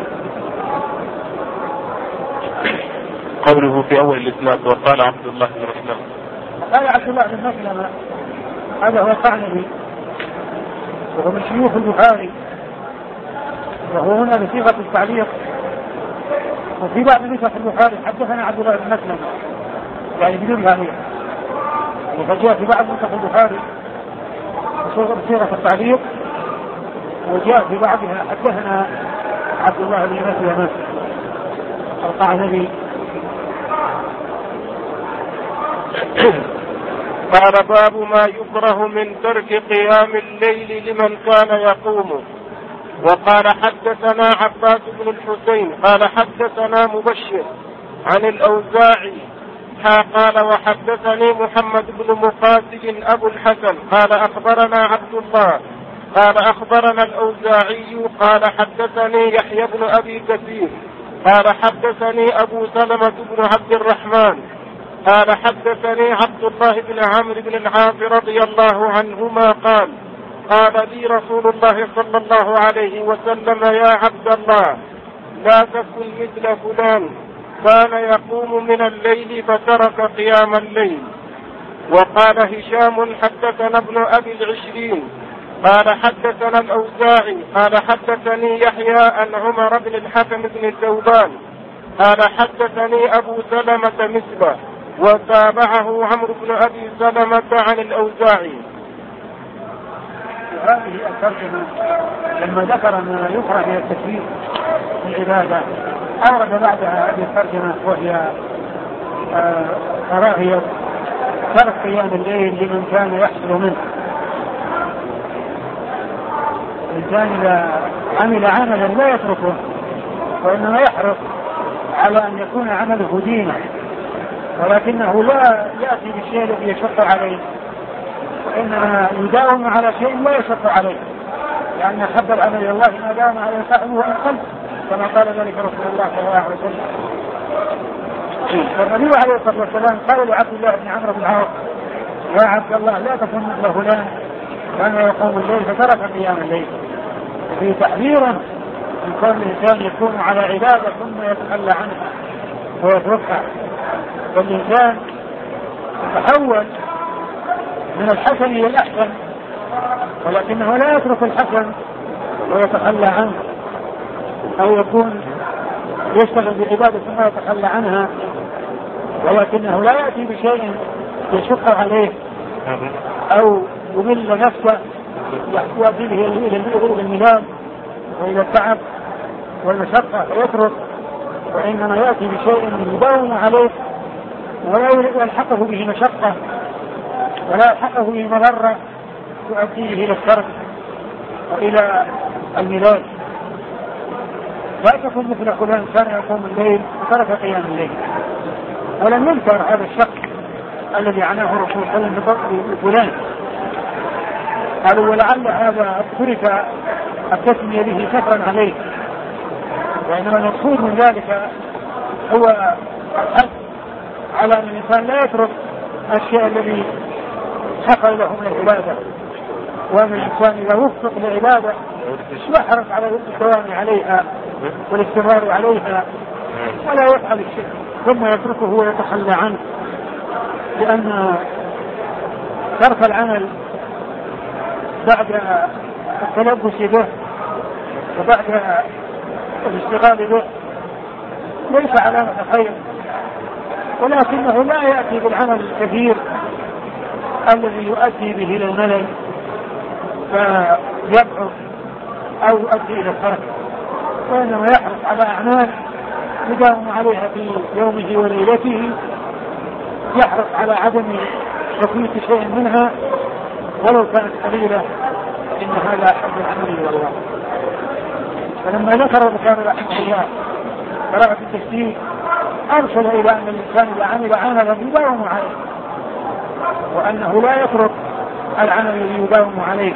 قوله في أول الإسناد وقال عبد الله بن مسلم، قال عبد الله بن مسلم هذا هو القعنبي وهو من شيوخ البخاري، وهو هنا بصيغة التعليق. وفي بعض نسخ البخاري حدثنا عبد الله بن مسلم يعني بدون تعليق، وجاء في بعض نسخ البخاري بصيغة التعليق، وجاء في بعضها حدثنا عبد الله بن مسلم القعنبي. قال باب ما يكره من ترك قيام الليل لمن كان يقوم. وقال حدثنا عباس بن الحسين قال حدثنا مبشر عن الأوزاعي قال وحدثني محمد بن مقاتل أبو الحسن قال أخبرنا عبد الله قال أخبرنا الأوزاعي قال حدثني يحيى بن أبي كثير قال حدثني أبو سلمة بن عبد الرحمن قال حدثني عبد الله بن عمرو بن العاص رضي الله عنهما قال قال لي رسول الله صلى الله عليه وسلم يا عبد الله لا تكن مثل فلان كان يقوم من الليل فترك قيام الليل. وقال هشام حدثنا ابن أبي العشرين قال حدثنا الأوزاعي قال حدثني يحيى عن عمر بن الحكم بن الثوبان قال حدثني أبو سلمة مثله وتابعه عمرو بن أبي سلمة عن الأوزاعي. هذه الترجمة لما ذكر ما يكره من التكبير في العبادة أورد بعدها هذه الترجمة وهي كراهية ترك قيام الليل لمن كان يحصل منه. الإنسان إذا عمل عملا لا يتركه وإنما يحرص على أن يكون عمله دينا، ولكنه لا يأتي بالشيء الذي يشق عليه، وإنما يداوم على شيء لا يشق عليه، لأن أحب العمل إلى الله ما دام على صاحبه أقل، كما قال ذلك رسول الله صلى الله عليه وسلم. والنبي عليه الصلاة والسلام قال لعبد الله بن عمرو بن العاص يا عبد الله لا تكن مثل فلان كان يقوم الليل فترك قيام الليل. في تحذيرا كون الإنسان يكون على عبادة ثم يتخلى عنها ويتركها، والإنسان يتحول من الحسن إلى الأحسن، ولكنه لا يترك الحسن ويتخلى عنه، أو يكون يشتغل بعبادة ثم يتخلى عنها، ولكنه لا يأتي بشيء يشق عليه أو يمل نفسه يؤدي به إلى الملال وإلى التعب والمشقة فيترك، وإنما يأتي بشيء يداوم عليه ولا يلحقه به مشقة ولا يلحقه به مضرة تؤديه إلى الترك وإلى الملال. لا تكون مثل فلان كان يقوم الليل وترك قيام الليل. ولم ينكر هذا الشخص الذي عناه الرسول صلى الله عليه وسلم بفلان، قالوا ولعل هذا ترك التسمية به كفرا عليه، وإنما المقصود من ذلك هو الحث على أن الإنسان لا يترك الشيء الذي حصل له من العبادة، وأن الإنسان إذا وفق لعبادة يحرص على الدوام عليها والاستمرار عليها ولا يفعل الشيء ثم يتركه ويتخلى عنه، لأن ترك العمل بعد التلبس به وبعد الاشتغال به ليس علامة خير، ولكنه لا يأتي بالعمل الكثير الذي يؤدي به إلى الملل فيبعث أو يؤدي إلى الترك، وإنما يحرص على أعمال يداوم عليها في يومه وليلته، يحرص على عدم تفويت شيء منها ولو كانت قليلة، إنها لا أحب العمل إلى الله. فلما ذكر البخاري رحمه الله قراءة التشديد أرسل إلى أن الإنسان إذا عمل عملا يداوم عليه، وأنه لا يترك العمل الذي يداوم عليه.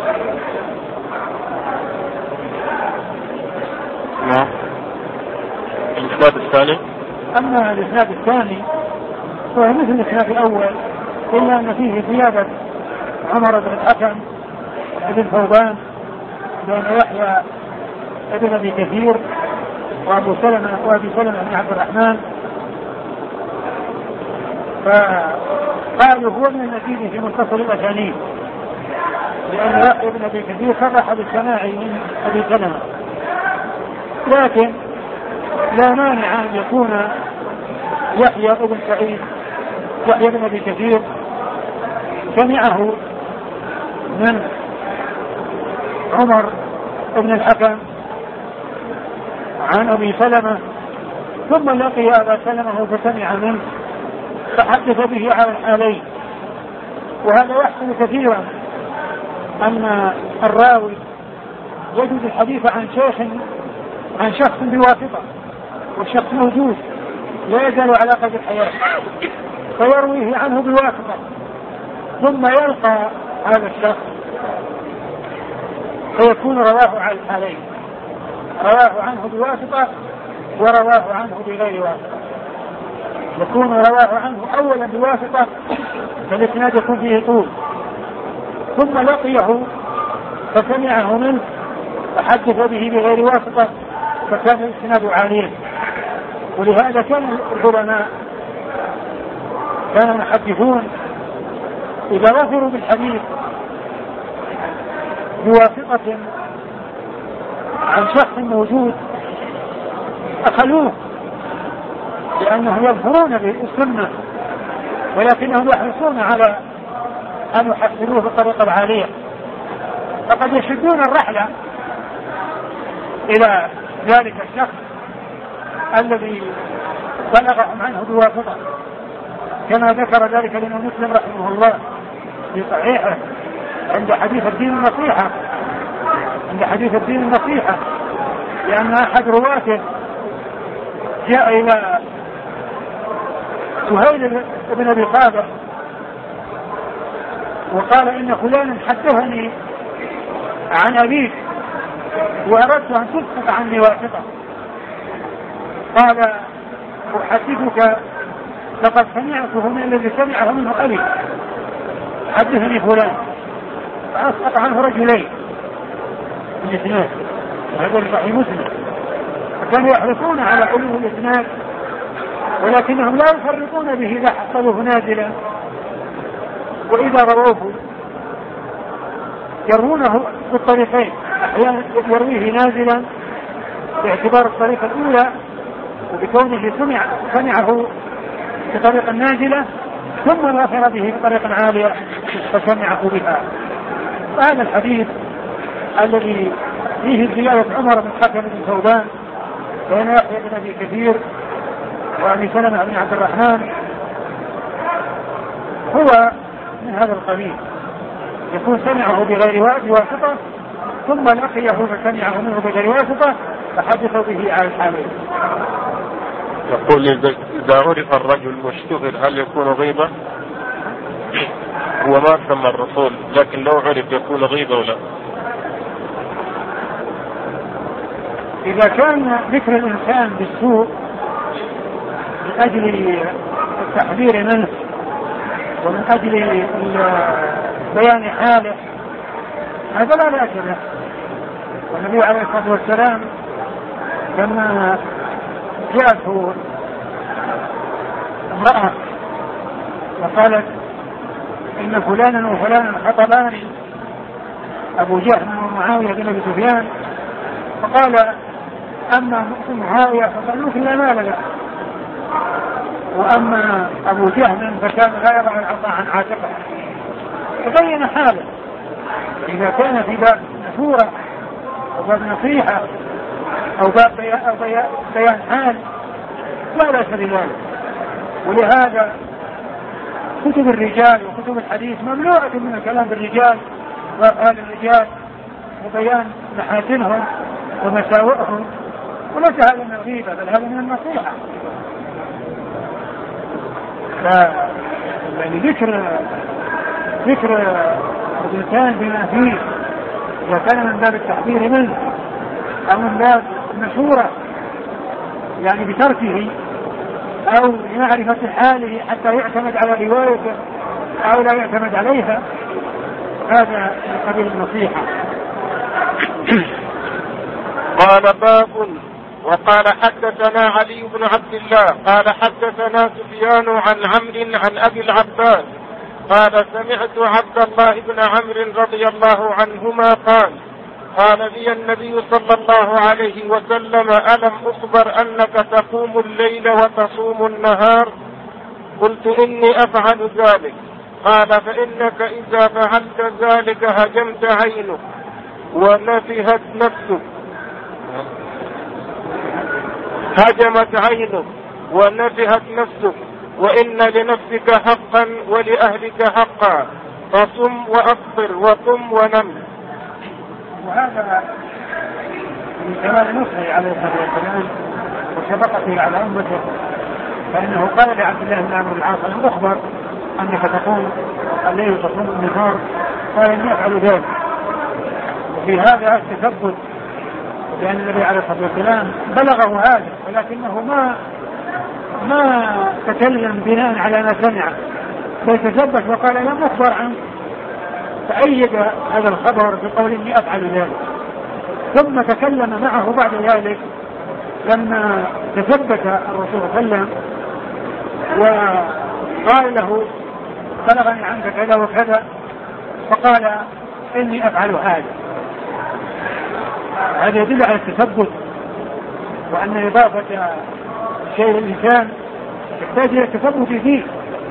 نعم. الإسناد الثاني. أما الإسناد الثاني فهو مثل الإسناد الأول، إلا أن فيه زيادة عمر بن الحكم بن ثوبان بن يحيى ابن أبي كثير وأبو سلمة وأبي سلمة بن عبد الرحمن، فقالوا هو من المزيد في متصل الأسانيد، لأن يحيى بن أبي كثير صرح بالسماع من أبي سلمة، لكن لا مانع أن يكون يحيى بن سعيد يحيى بن أبي كثير سمعه من عمر بن الحكم عن أبي سلمة ثم لقي أبا سلمة فسمع منه فحدث به على الحالين. وهذا يحصل كثيرا أن الراوي يجد الحديث عن شيخ عن شخص بواسطة والشخص موجود لا يزال على قيد الحياة فيرويه عنه بواسطة، ثم يلقى هذا الشخص فيكون رواه على الحالين، رواه عنه بواسطة ورواه عنه بغير واسطة. يكون رواه عنه أولا بواسطة فالإسناد يكون فيه طول، ثم لقيه فسمعه منه فحدث به بغير واسطة فكان الإسناد عاليا. ولهذا كان العلماء كانوا يحدثون إذا وفروا بالحديث بواسطة عن شخص موجود أخلوه، لأنهم يظهرون بالسنة ولكنهم يحرصون على أن يحصلوه بالطريقة العالية، فقد يشدون الرحلة إلى ذلك الشخص الذي بلغهم عنه بواسطة، كما ذكر ذلك الإمام مسلم رحمه الله في صحيحه عند حديث الدين النصيحة عند حديث الدين النصيحة لأن أحد رواته جاء إلى سهيل بن أبي خابر وقال إن فلانا حدثني عن أبيك وأردت أن تسقط عني واسطة، قال أحدثك لقد سمعته من الذي سمعه منه أبي حدثني فلان، فأسقط عنه رجلين الاثنين، هذا صحيح مسلم. فكانوا يحرصون على علو الإسناد ولكنهم لا يفرطون به إذا حصلوه نازلا، وإذا رووه يروونه بالطريقين، أحيانا يرويه نازلا باعتبار الطريقة الأولى وبكونه سمع سمعه بطريقة نازلة ثم ناصر به بطريقة عالية فسمعه بها. وهذا الحديث الذي فيه زيادة عمر بن حكم بن ثوبان بين يحيى بن أبي كثير وأبي سلمة بن عبد الرحمن هو من هذا القبيل، يكون سمعه بغير واسطة ثم لقيه فسمعه منه بغير واسطة فحدثوا به على الحالين. يقول إذا عرف الرجل مشتغل هل يكون غيبة؟ هو ما سمى الرسول لكن لو عرف يكون غيبة ولا؟ إذا كان ذكر الإنسان بالسوء من أجل التحذير منه ومن أجل بيان حاله هذا لا بأس له. والنبي عليه الصلاة والسلام لما جاءته امرأة وقالت إن فلانا وفلانا خطبان أبو جهل ومعاوية بن أبي سفيان، فقال أما معاوية فقالوا لا مال له، وأما أبو جهل فكان لا يضع العصا عن عاتقه. تبين حاله. إذا كان في باب نشورة أو باب نصيحة أو باب بيان حال لا بأس بذلك. ولهذا كتب الرجال وكتب الحديث ممنوعة من الكلام بالرجال وأفعال الرجال وبيان محاسنهم ومساوئهم، وليس هذا من الغيبة بل هذا من النصيحة. يعني ذكر ذكر الإنسان بما فيه إذا كان من باب التحذير منه أو من باب المشورة يعني بتركه أو لمعرفة حاله حتى يعتمد على روايته أو لا يعتمد عليها، هذا من قبيل النصيحة. قال باب. وقال حدثنا علي بن عبد الله قال حدثنا سفيان عن عمرو عن أبي العباس قال سمعت عبد الله بن عمرو رضي الله عنهما قال قال لي النبي صلى الله عليه وسلم ألم أخبر أنك تقوم الليل وتصوم النهار؟ قلت إني أفعل ذلك. قال فإنك إذا فعلت ذلك هجمت عينك ونفهت نفسك هجمت عينك ونفهت نفسك وإن لنفسك حقا ولأهلك حقا فصم وأفطر وقم ونم. وهذا من كمال نصره عليه الصلاة والسلام وشفقته على أمته، فإنه قال لعبد الله بن عمرو العاص أن أخبر أنك تقوم الليل وتصوم النهار؟ قال إني أفعل ذلك. وفي هذا التثبت لأن النبي عليه الصلاة والسلام بلغه هذا ولكنه ما ما تكلم بناء على ما سمع بل تثبت وقال لم أخبر عنه، فأيد هذا الخبر بقول إني أفعل ذلك. ثم تكلم معه بعد ذلك لما تثبت الرسول صلى الله عليه وسلم وقال له بلغني عنك كذا وكذا، فقال إني أفعل هذا. هذا يدل على التثبت وأن إضافة شيء للإنسان يحتاج إلى التثبت فيه.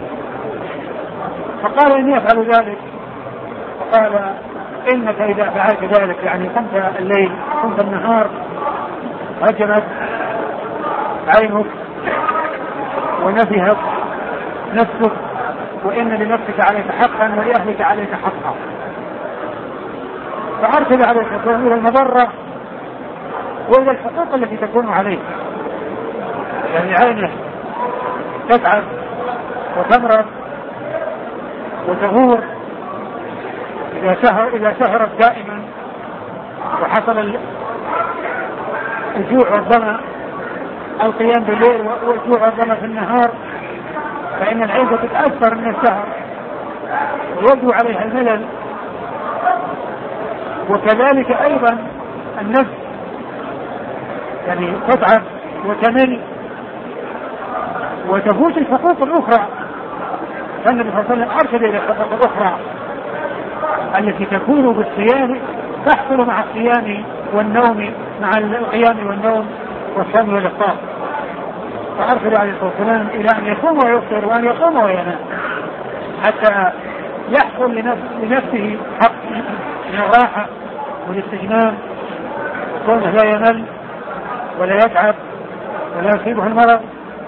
فقال إني أفعل ذلك، فقال إنك إذا فعلت ذلك يعني قمت الليل قمت النهار هجمت عينك ونفهت نفسك وإن لنفسك عليك حقا ولأهلك عليك حقا. فأرسل عليك إلى المضرة وإلى الحقوق التي تكون عليك، يعني عينه تتعب وتمرض وتغور إذا سهر إذا سهرت دائما وحصل الجوع والظمأ القيام بالليل والجوع والظمأ في النهار، فإن العين تتأثر من السهر ويبدو عليها الملل. وكذلك أيضا النفس يعني تتعب وتمل وتفوت الحقوق الأخرى. فالنبي صلى الله عليه وسلم أرشد إلى الحقوق الأخرى التي تكون بالصيام تحصل مع الصيام والنوم، مع القيام والنوم والصوم والإفطار. فأرشد عليه الصلاة والسلام إلى أن يصوم ويفطر وأن يصوم وينام حتى يحصل لنفسه حق من الراحة والاستجمام، وكونه لا يمل ولا يتعب ولا يصيبه المرض.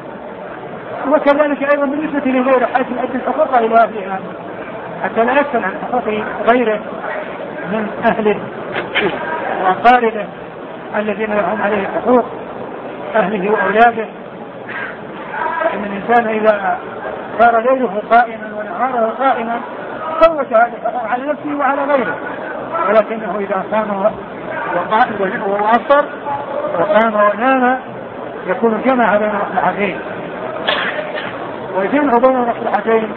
وكذلك أيضا بالنسبة لغيره حيث يؤدي الحقوق إلى أهلها حتى لا يسأل عن حقوق غيره من أهله وأقاربه الذين لهم عليه حقوق، أهله وأولاده. إن الإنسان إذا صار ليله قائما ونهاره قائما فوت هذه الحقوق على نفسه وعلى غيره، ولكنه إذا صام وأفطر وقام ونام يكون جمع بين مصلحتين، والجمع بين المصلحتين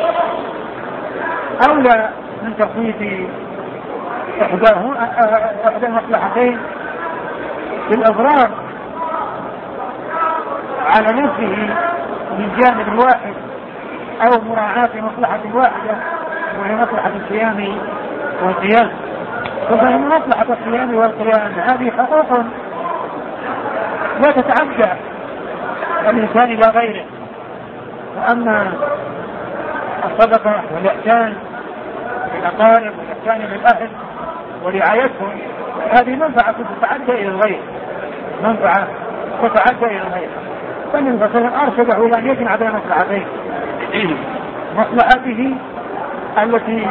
أولى من تفويت إحدى المصلحتين بالإضرار على نفسه من جانب واحد أو مراعاة مصلحة واحدة وهي مصلحة الصيام والقيام. فإن مصلحة الصيام والقيام هذه حقوق لا تتعدى الإنسان إلى غيره. وأما الصدقة والإحسان بالأقارب والإحسان بالأهل ورعايتهم هذه منفعة تتعدى إلى الغير، منفعة تتعدى إلى الغير. فالنبي صلى الله عليه وسلم أرشده إلى أن يجمع بين مصلحتين، مصلحته التي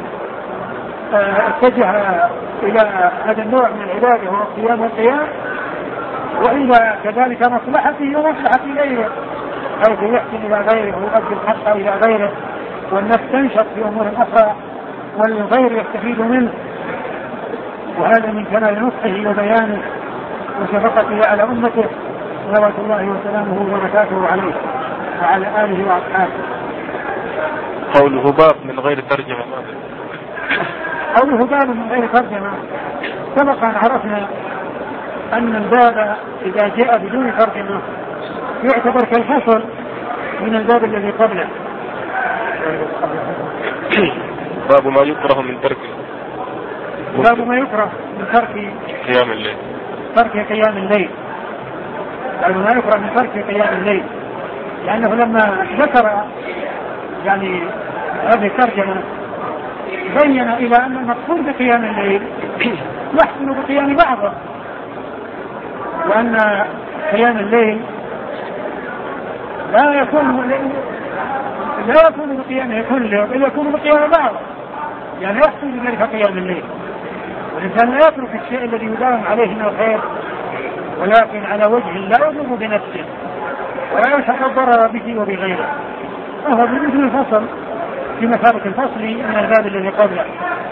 اتجه إلى هذا النوع من العبادة هو الصيام والقيام، وإلى كذلك مصلحته ومصلحة غيره حيث يحسن إلى غيره ويؤدي الحق إلى غيره، والنفس تنشط في أمور أخرى والغير يستفيد منه. وهذا من كمال نصحه وبيانه وشفقته على أمته صلوات الله وسلامه وبركاته عليه وعلى آله وأصحابه. قوله باب من غير ترجمة. قوله باب من غير ترجمة سبق أن عرفنا أن الباب إذا جاء بدون ترجمة يعتبر كالفصل من الباب الذي قبله. باب ما يكره من ترك باب ما يكره من ترك قيام الليل ترك قيام الليل باب ما يكره من ترك قيام الليل، لأنه لما ذكر يعني هذه الترجمة بين إلى أن المقصود بقيام الليل يحسن بقيام بعضه، وأن قيام الليل لا يكون لا يكون بقيامه كله بل يكون بقيام بعضه، يعني يحسن بذلك قيام الليل. والإنسان لا يترك الشيء الذي يداوم عليه من الخير ولكن على وجه لا يضر بنفسه ولا يشعر الضرر به وبغيره، وهو بمثل الفصل في مثابة الفصل من الباب الذي قبله.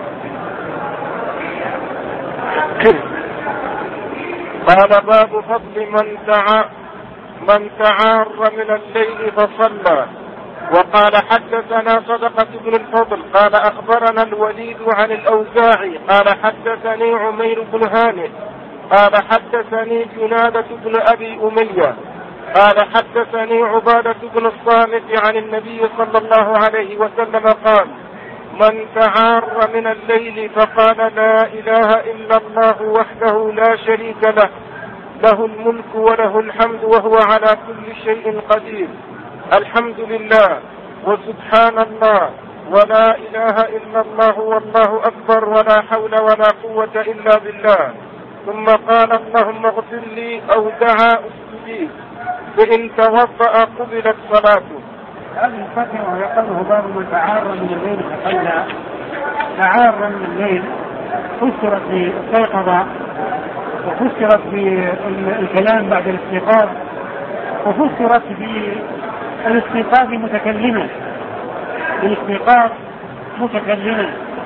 قال باب فضل من تعا من تعار من الليل فصلى. وقال حدثنا صدقة بن الفضل قال أخبرنا الوليد عن الأوزاعي قال حدثني عمير بن هانئ قال حدثني جنادة بن أبي أمية قال حدثني عبادة بن الصامت عن النبي صلى الله عليه وسلم قال من تعار من الليل فقال لا إله إلا الله وحده لا شريك له له الملك وله الحمد وهو على كل شيء قدير الحمد لله وسبحان الله ولا إله إلا الله والله أكبر ولا حول ولا قوة إلا بالله، ثم قال اللهم اغفر لي أو دعا أستجيب فإن توضأ قبلت صلاته. هذه الفترة ويقوله باب من تعار من الليل فصلى. تعار من الليل فسرت بالاستيقاظ وفسرت بالكلام بعد الاستيقاظ وفسرت بالاستيقاظ متكلما بالاستيقاظ متكلما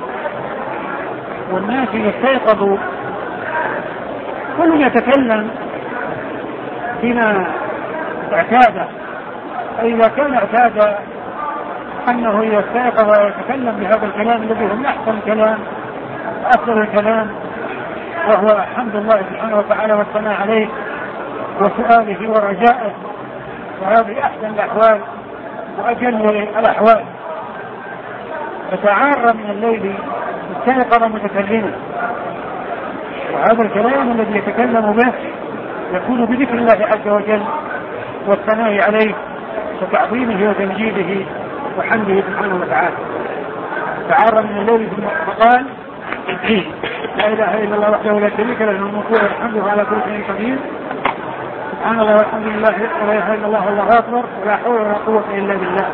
والناس يستيقظوا كل يتكلم بما اعتاد، فإذا كان اعتاد أنه يستيقظ ويتكلم بهذا الكلام الذي هو أحسن كلام وأفضل الكلام وهو حمد الله سبحانه وتعالى والثناء عليه وسؤاله ورجائه، وهذه أحسن الأحوال وأجل الأحوال. فتعار من الليل استيقظ متكلما، وهذا الكلام الذي يتكلم به يكون بذكر الله عز وجل والثناء عليه وتعظيمه وتمجيده وحمده سبحانه وتعالى. تعار من الليل فقال لا إله إلا الله وحده لا شريك له الملك والحمد على كل شيء قدير، سبحان الله والحمد لله ولا إله إلا الله والله أكبر ولا حول ولا قوة إلا بالله.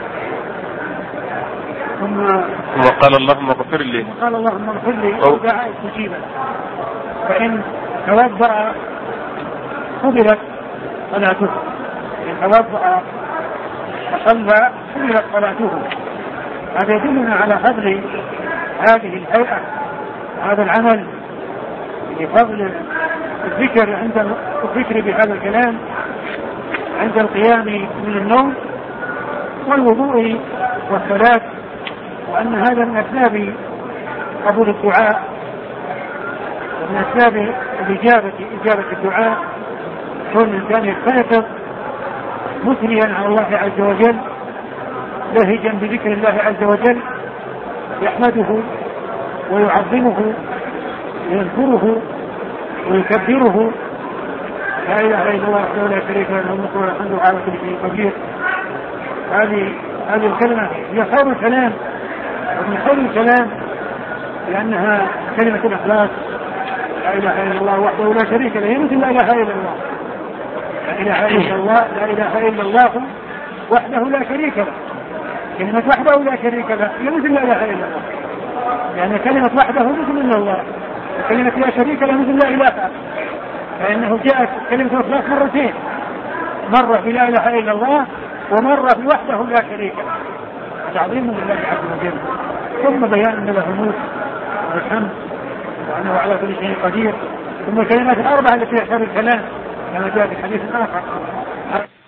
ثم وقال اللهم اغفر لي قال اللهم اغفر لي ودعاء استجيبا، فإن توضأ قبلت صلاته، إن توضأ وصلى قبلت صلاته. هذا يدلنا على فضل هذه الهيئة، هذا العمل بفضل الذكر عند الذكر بهذا الكلام عند القيام من النوم والوضوء والصلاة، وأن هذا من أسباب قبول الدعاء ومن أسباب الإجابة إجابة الدعاء. كل الإنسان يستيقظ مثنيا على الله عز وجل لهجا بذكر الله عز وجل، يحمده ويعظمه ويذكره ويكبره، لا إله إلا الله وحده لا شريك له الملك والحمد على كل شيء قدير. هذه هذه الكلمة هي خير الكلام، ومن خير الكلام لأنها كلمة الإخلاص، لا إله إلا الله وحده لا شريك له، مثل لا إله إلا الله، لا إله إلا الله لا إله إلا الله وحده لا شريك له. كلمة وحده لا شريك له هي مثل لا إله إلا الله، يعني كلمة وحده مثل إلا الله، وكلمة لا شريك له مثل لا إله، فإنه جاءت كلمة الإخلاص مرتين، مرة بلا إله إلا الله ومرة بوحده لا شريك له، تعظيم لله عز وجل، ثم بيان أن له الملك والحمد وأنه على كل شيء قدير، ثم الكلمات الأربعة التي يحتاج الكلام كما جاء في حديث آخر.